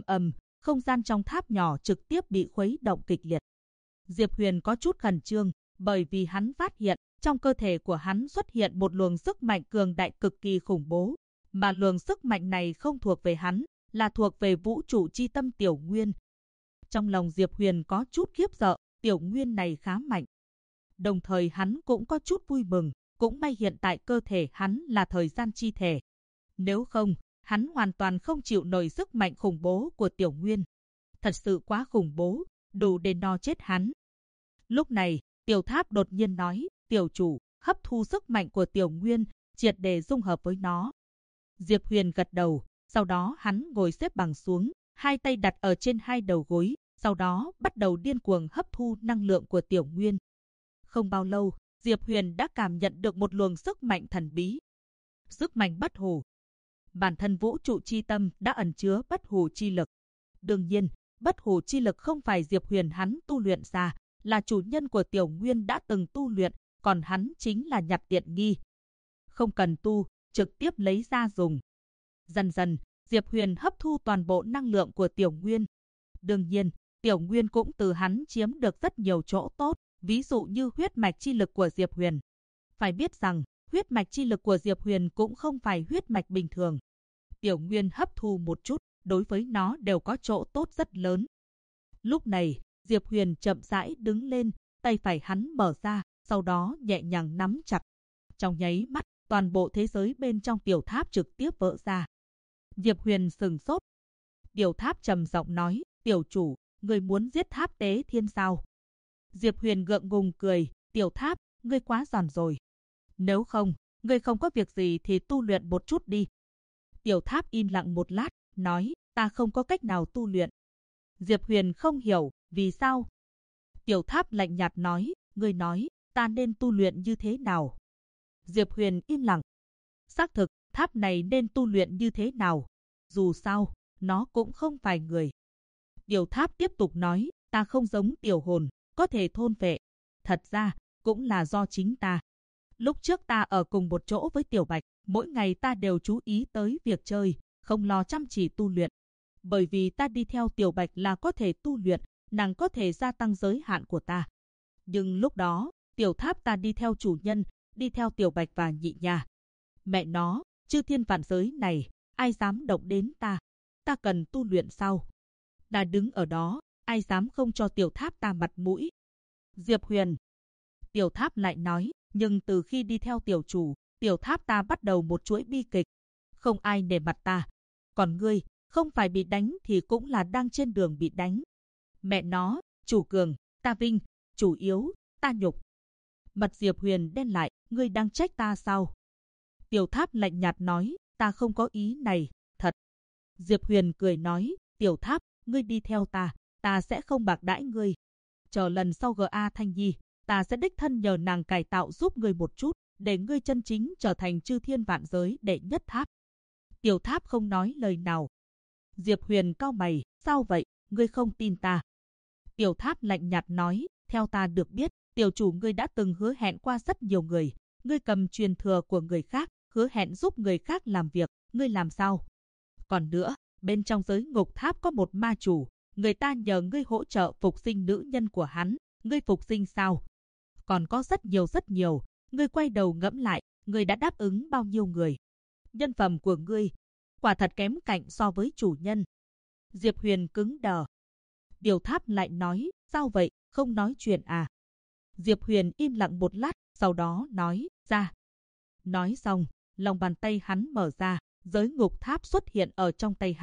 Không gian trong tháp nhỏ trực tiếp bị khuấy động kịch liệt. Diệp Huyền có chút khẩn trương, bởi vì hắn phát hiện, trong cơ thể của hắn xuất hiện một luồng sức mạnh cường đại cực kỳ khủng bố. Mà luồng sức mạnh này không thuộc về hắn, là thuộc về vũ trụ chi tâm Tiểu Nguyên. Trong lòng Diệp Huyền có chút khiếp sợ, Tiểu Nguyên này khá mạnh. Đồng thời hắn cũng có chút vui mừng, cũng may hiện tại cơ thể hắn là thời gian chi thể. Nếu không, hắn hoàn toàn không chịu nổi sức mạnh khủng bố của Tiểu Nguyên. Thật sự quá khủng bố, đủ để no chết hắn. Lúc này, Tiểu Tháp đột nhiên nói, tiểu chủ, hấp thu sức mạnh của Tiểu Nguyên, triệt để dung hợp với nó. Diệp Huyền gật đầu, sau đó hắn ngồi xếp bằng xuống, hai tay đặt ở trên hai đầu gối, sau đó bắt đầu điên cuồng hấp thu năng lượng của Tiểu Nguyên. Không bao lâu, Diệp Huyền đã cảm nhận được một luồng sức mạnh thần bí. Sức mạnh bất hủ. Bản thân vũ trụ chi tâm đã ẩn chứa bất hủ chi lực. Đương nhiên, bất hủ chi lực không phải Diệp Huyền hắn tu luyện ra, là chủ nhân của Tiểu Nguyên đã từng tu luyện, còn hắn chính là nhặt tiện nghi. Không cần tu, trực tiếp lấy ra dùng. Dần dần, Diệp Huyền hấp thu toàn bộ năng lượng của Tiểu Nguyên. Đương nhiên, Tiểu Nguyên cũng từ hắn chiếm được rất nhiều chỗ tốt, ví dụ như huyết mạch chi lực của Diệp Huyền. Phải biết rằng, huyết mạch chi lực của Diệp Huyền cũng không phải huyết mạch bình thường. Tiểu Nguyên hấp thu một chút, đối với nó đều có chỗ tốt rất lớn. Lúc này, Diệp Huyền chậm rãi đứng lên, tay phải hắn mở ra, sau đó nhẹ nhàng nắm chặt. Trong nháy mắt, toàn bộ thế giới bên trong tiểu tháp trực tiếp vỡ ra. Diệp Huyền sừng sốt. Tiểu tháp trầm giọng nói, tiểu chủ, ngươi muốn giết tháp tế thiên sao? Diệp Huyền gượng ngùng cười, tiểu tháp, ngươi quá giòn rồi. Nếu không, ngươi không có việc gì thì tu luyện một chút đi. Tiểu tháp im lặng một lát, nói, ta không có cách nào tu luyện. Diệp Huyền không hiểu, vì sao? Tiểu tháp lạnh nhạt nói, ngươi nói, ta nên tu luyện như thế nào? Diệp Huyền im lặng. Xác thực, tháp này nên tu luyện như thế nào? Dù sao, nó cũng không phải người. Tiểu tháp tiếp tục nói, ta không giống tiểu hồn, có thể thôn phệ. Thật ra, cũng là do chính ta. Lúc trước ta ở cùng một chỗ với Tiểu Bạch, mỗi ngày ta đều chú ý tới việc chơi, không lo chăm chỉ tu luyện. Bởi vì ta đi theo Tiểu Bạch là có thể tu luyện, nàng có thể gia tăng giới hạn của ta. Nhưng lúc đó, tiểu tháp ta đi theo chủ nhân, đi theo Tiểu Bạch và Nhị Nha. Mẹ nó, chư thiên vạn giới này, ai dám động đến ta? Ta cần tu luyện sao? Ta đứng ở đó, ai dám không cho tiểu tháp ta mặt mũi? Diệp Huyền. Tiểu tháp lại nói, nhưng từ khi đi theo tiểu chủ, tiểu tháp ta bắt đầu một chuỗi bi kịch. Không ai nể mặt ta. Còn ngươi, không phải bị đánh thì cũng là đang trên đường bị đánh. Mẹ nó, chủ cường, ta vinh, chủ yếu, ta nhục. Mặt Diệp Huyền đen lại, ngươi đang trách ta sao? Tiểu tháp lạnh nhạt nói, ta không có ý này, thật. Diệp Huyền cười nói, tiểu tháp, ngươi đi theo ta sẽ không bạc đãi ngươi. Chờ lần sau GA Thanh Nhi, ta sẽ đích thân nhờ nàng cải tạo giúp ngươi một chút, để ngươi chân chính trở thành chư thiên vạn giới đệ nhất tháp. Tiểu tháp không nói lời nào. Diệp Huyền cau mày, sao vậy, ngươi không tin ta? Tiểu tháp lạnh nhạt nói, theo ta được biết, tiểu chủ ngươi đã từng hứa hẹn qua rất nhiều người. Ngươi cầm truyền thừa của người khác, hứa hẹn giúp người khác làm việc, ngươi làm sao? Còn nữa, bên trong giới ngục tháp có một ma chủ, người ta nhờ ngươi hỗ trợ phục sinh nữ nhân của hắn, ngươi phục sinh sao? Còn có rất nhiều, ngươi quay đầu ngẫm lại, ngươi đã đáp ứng bao nhiêu người? Nhân phẩm của ngươi, quả thật kém cạnh so với chủ nhân. Diệp Huyền cứng đờ. Tiểu tháp lại nói, sao vậy, không nói chuyện à? Diệp Huyền im lặng một lát, sau đó nói, ra. Nói xong, lòng bàn tay hắn mở ra, giới ngục tháp xuất hiện ở trong tay hắn,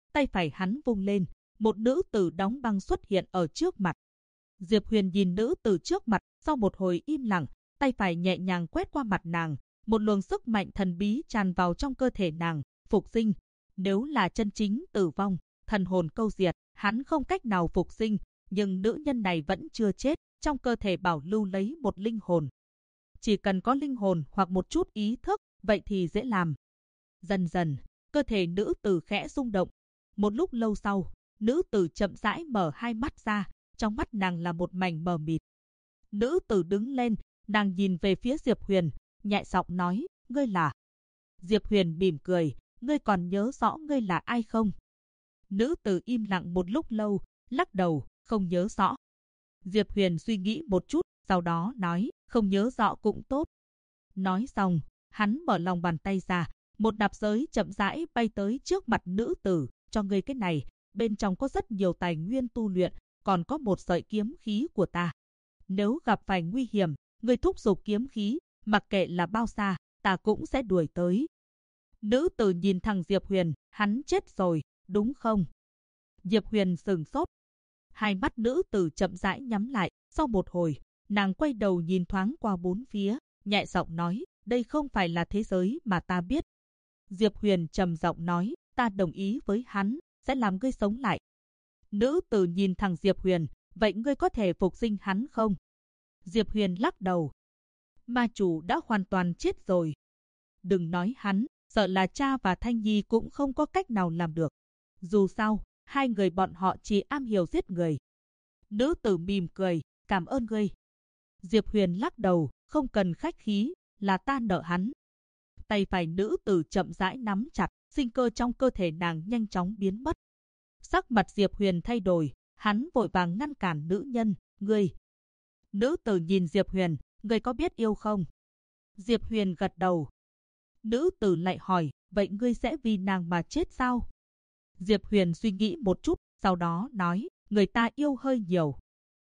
tay phải hắn vung lên, một nữ tử đóng băng xuất hiện ở trước mặt. Diệp Huyền nhìn nữ tử trước mặt, sau một hồi im lặng, tay phải nhẹ nhàng quét qua mặt nàng, một luồng sức mạnh thần bí tràn vào trong cơ thể nàng, phục sinh. Nếu là chân chính tử vong, thần hồn câu diệt, hắn không cách nào phục sinh, nhưng nữ nhân này vẫn chưa chết, trong cơ thể bảo lưu lấy một linh hồn. Chỉ cần có linh hồn hoặc một chút ý thức, vậy thì dễ làm. Dần dần, cơ thể nữ tử khẽ rung động. Một lúc lâu sau, nữ tử chậm rãi mở hai mắt ra, trong mắt nàng là một mảnh mờ mịt. Nữ tử đứng lên, nàng nhìn về phía Diệp Huyền, nhẹ giọng nói, ngươi là... Diệp Huyền mỉm cười, ngươi còn nhớ rõ ngươi là ai không? Nữ tử im lặng một lúc lâu, lắc đầu, không nhớ rõ. Diệp Huyền suy nghĩ một chút, sau đó nói, không nhớ rõ cũng tốt. Nói xong, hắn mở lòng bàn tay ra, một nạp giới chậm rãi bay tới trước mặt nữ tử, cho ngươi cái này, bên trong có rất nhiều tài nguyên tu luyện, còn có một sợi kiếm khí của ta. Nếu gặp phải nguy hiểm, ngươi thúc giục kiếm khí, mặc kệ là bao xa, ta cũng sẽ đuổi tới. Nữ tử nhìn thằng Diệp Huyền, hắn chết rồi, đúng không? Diệp Huyền sửng sốt. Hai mắt nữ tử chậm rãi nhắm lại, sau một hồi, nàng quay đầu nhìn thoáng qua bốn phía, nhẹ giọng nói, đây không phải là thế giới mà ta biết. Diệp Huyền trầm giọng nói, ta đồng ý với hắn, sẽ làm ngươi sống lại. Nữ tử nhìn thằng Diệp Huyền, vậy ngươi có thể phục sinh hắn không? Diệp Huyền lắc đầu. Ma chủ đã hoàn toàn chết rồi. Đừng nói hắn, sợ là cha và Thanh Nhi cũng không có cách nào làm được. Dù sao, hai người bọn họ chỉ am hiểu giết người. Nữ tử mỉm cười, cảm ơn ngươi. Diệp Huyền lắc đầu, không cần khách khí, là ta nợ hắn. Tay phải nữ tử chậm rãi nắm chặt, sinh cơ trong cơ thể nàng nhanh chóng biến mất. Sắc mặt Diệp Huyền thay đổi, hắn vội vàng ngăn cản nữ nhân, ngươi. Nữ tử nhìn Diệp Huyền, ngươi có biết yêu không? Diệp Huyền gật đầu. Nữ tử lại hỏi, vậy ngươi sẽ vì nàng mà chết sao? Diệp Huyền suy nghĩ một chút, sau đó nói, người ta yêu hơi nhiều.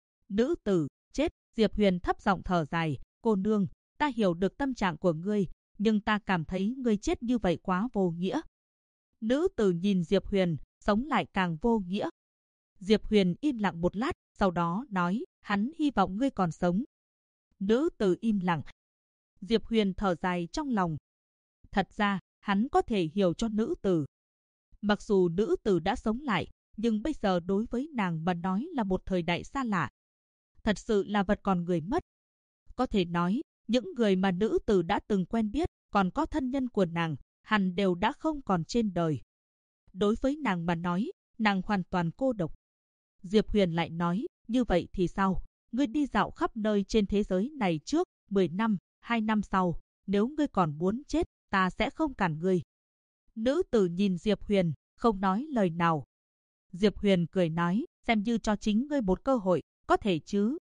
Nữ tử, chết. Diệp Huyền thấp giọng thở dài, cô nương, ta hiểu được tâm trạng của ngươi, nhưng ta cảm thấy ngươi chết như vậy quá vô nghĩa. Nữ tử nhìn Diệp Huyền, sống lại càng vô nghĩa. Diệp Huyền im lặng một lát, sau đó nói, hắn hy vọng ngươi còn sống. Nữ tử im lặng. Diệp Huyền thở dài trong lòng. Thật ra, hắn có thể hiểu cho nữ tử. Mặc dù nữ tử đã sống lại, nhưng bây giờ đối với nàng mà nói là một thời đại xa lạ. Thật sự là vật còn người mất. Có thể nói, những người mà nữ tử đã từng quen biết, còn có thân nhân của nàng, hẳn đều đã không còn trên đời. Đối với nàng mà nói, nàng hoàn toàn cô độc. Diệp Huyền lại nói, như vậy thì sao? Ngươi đi dạo khắp nơi trên thế giới này trước, 10 năm, 2 năm sau, nếu ngươi còn muốn chết, ta sẽ không cản ngươi. Nữ tử nhìn Diệp Huyền, không nói lời nào. Diệp Huyền cười nói, xem như cho chính ngươi một cơ hội, có thể chứ?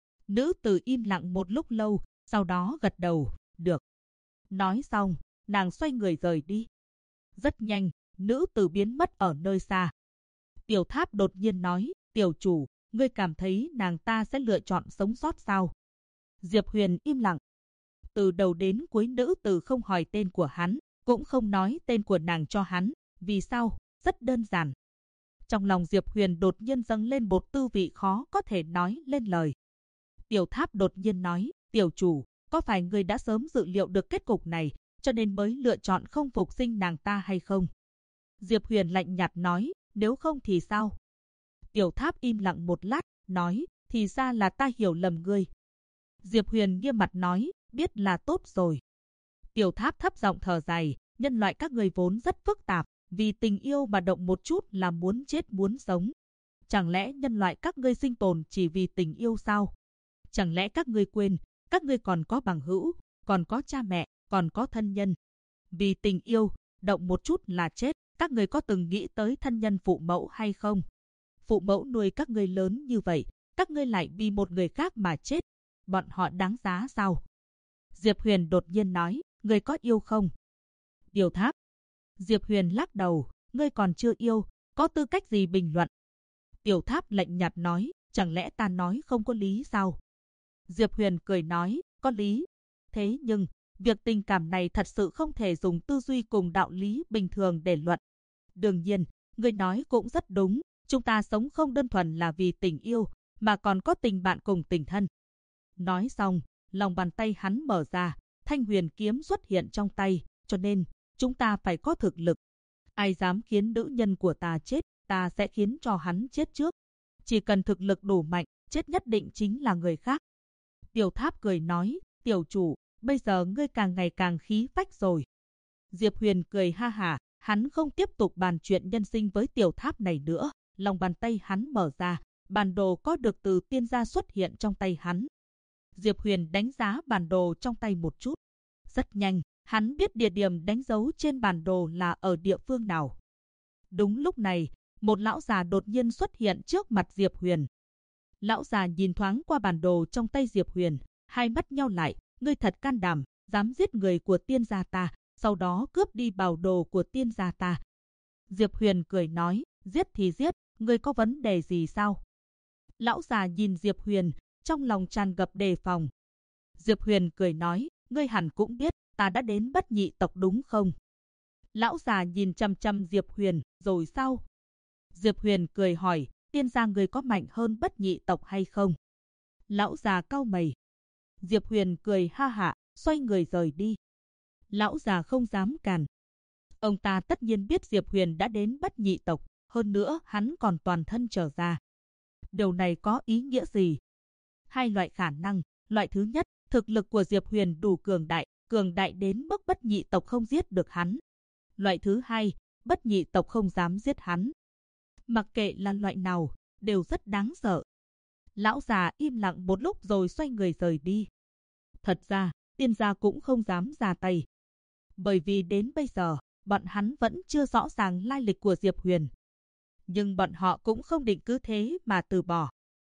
Nữ tử im lặng một lúc lâu, sau đó gật đầu, được. Nói xong, nàng xoay người rời đi. Rất nhanh, nữ tử biến mất ở nơi xa. Tiểu Tháp đột nhiên nói, tiểu chủ, ngươi cảm thấy nàng ta sẽ lựa chọn sống sót sao? Diệp Huyền im lặng. Từ đầu đến cuối nữ tử không hỏi tên của hắn, cũng không nói tên của nàng cho hắn. Vì sao? Rất đơn giản. Trong lòng Diệp Huyền đột nhiên dâng lên một tư vị khó có thể nói lên lời. Tiểu Tháp đột nhiên nói, tiểu chủ, có phải ngươi đã sớm dự liệu được kết cục này, cho nên mới lựa chọn không phục sinh nàng ta hay không? Diệp Huyền lạnh nhạt nói, nếu không thì sao? Tiểu Tháp im lặng một lát, nói, thì ra là ta hiểu lầm ngươi. Diệp Huyền nghiêm mặt nói, biết là tốt rồi. Tiểu Tháp thấp giọng thở dài, nhân loại các ngươi vốn rất phức tạp, vì tình yêu mà động một chút là muốn chết muốn sống. Chẳng lẽ nhân loại các ngươi sinh tồn chỉ vì tình yêu sao? Chẳng lẽ các ngươi quên, các ngươi còn có bằng hữu, còn có cha mẹ, còn có thân nhân. Vì tình yêu, động một chút là chết, các ngươi có từng nghĩ tới thân nhân phụ mẫu hay không? Phụ mẫu nuôi các ngươi lớn như vậy, các ngươi lại vì một người khác mà chết. Bọn họ đáng giá sao? Diệp Huyền đột nhiên nói, ngươi có yêu không? Tiểu Tháp. Diệp Huyền lắc đầu, ngươi còn chưa yêu, có tư cách gì bình luận? Tiểu Tháp lạnh nhạt nói, chẳng lẽ ta nói không có lý sao? Diệp Huyền cười nói, có lý. Thế nhưng, việc tình cảm này thật sự không thể dùng tư duy cùng đạo lý bình thường để luận. Đương nhiên, Ngươi nói cũng rất đúng, chúng ta sống không đơn thuần là vì tình yêu, mà còn có tình bạn cùng tình thân. Nói xong, lòng bàn tay hắn mở ra, thanh huyền kiếm xuất hiện trong tay, cho nên chúng ta phải có thực lực. Ai dám khiến nữ nhân của ta chết, ta sẽ khiến cho hắn chết trước. Chỉ cần thực lực đủ mạnh, chết nhất định chính là người khác. Tiểu Tháp cười nói, tiểu chủ, bây giờ ngươi càng ngày càng khí phách rồi. Diệp Huyền cười ha hả, hắn không tiếp tục bàn chuyện nhân sinh với Tiểu Tháp này nữa. Lòng bàn tay hắn mở ra, bản đồ có được từ tiên gia xuất hiện trong tay hắn. Diệp Huyền đánh giá bản đồ trong tay một chút. Rất nhanh, hắn biết địa điểm đánh dấu trên bản đồ là ở địa phương nào. Đúng lúc này, một lão già đột nhiên xuất hiện trước mặt Diệp Huyền. Lão già nhìn thoáng qua bản đồ trong tay Diệp Huyền, hai mắt nheo lại, ngươi thật can đảm, dám giết người của tiên gia ta, sau đó cướp đi bảo đồ của tiên gia ta. Diệp Huyền cười nói, giết thì giết, ngươi có vấn đề gì sao? Lão già nhìn Diệp Huyền, trong lòng tràn ngập đề phòng. Diệp Huyền cười nói, ngươi hẳn cũng biết, ta đã đến Bất Nhị tộc đúng không? Lão già nhìn chăm chăm Diệp Huyền, rồi sao? Diệp Huyền cười hỏi, tiên gia ngươi có mạnh hơn Bất Nhị tộc hay không? Lão già cau mày. Diệp Huyền cười ha hả, xoay người rời đi. Lão già không dám cản. Ông ta tất nhiên biết Diệp Huyền đã đến Bất Nhị tộc, hơn nữa hắn còn toàn thân trở ra. Điều này có ý nghĩa gì? Hai loại khả năng. Loại thứ nhất, thực lực của Diệp Huyền đủ cường đại đến mức Bất Nhị tộc không giết được hắn. Loại thứ hai, Bất Nhị tộc không dám giết hắn. Mặc kệ là loại nào, đều rất đáng sợ. Lão già im lặng một lúc rồi xoay người rời đi. Thật ra, tiên gia cũng không dám ra tay. Bởi vì đến bây giờ, bọn hắn vẫn chưa rõ ràng lai lịch của Diệp Huyền. Nhưng bọn họ cũng không định cứ thế mà từ bỏ.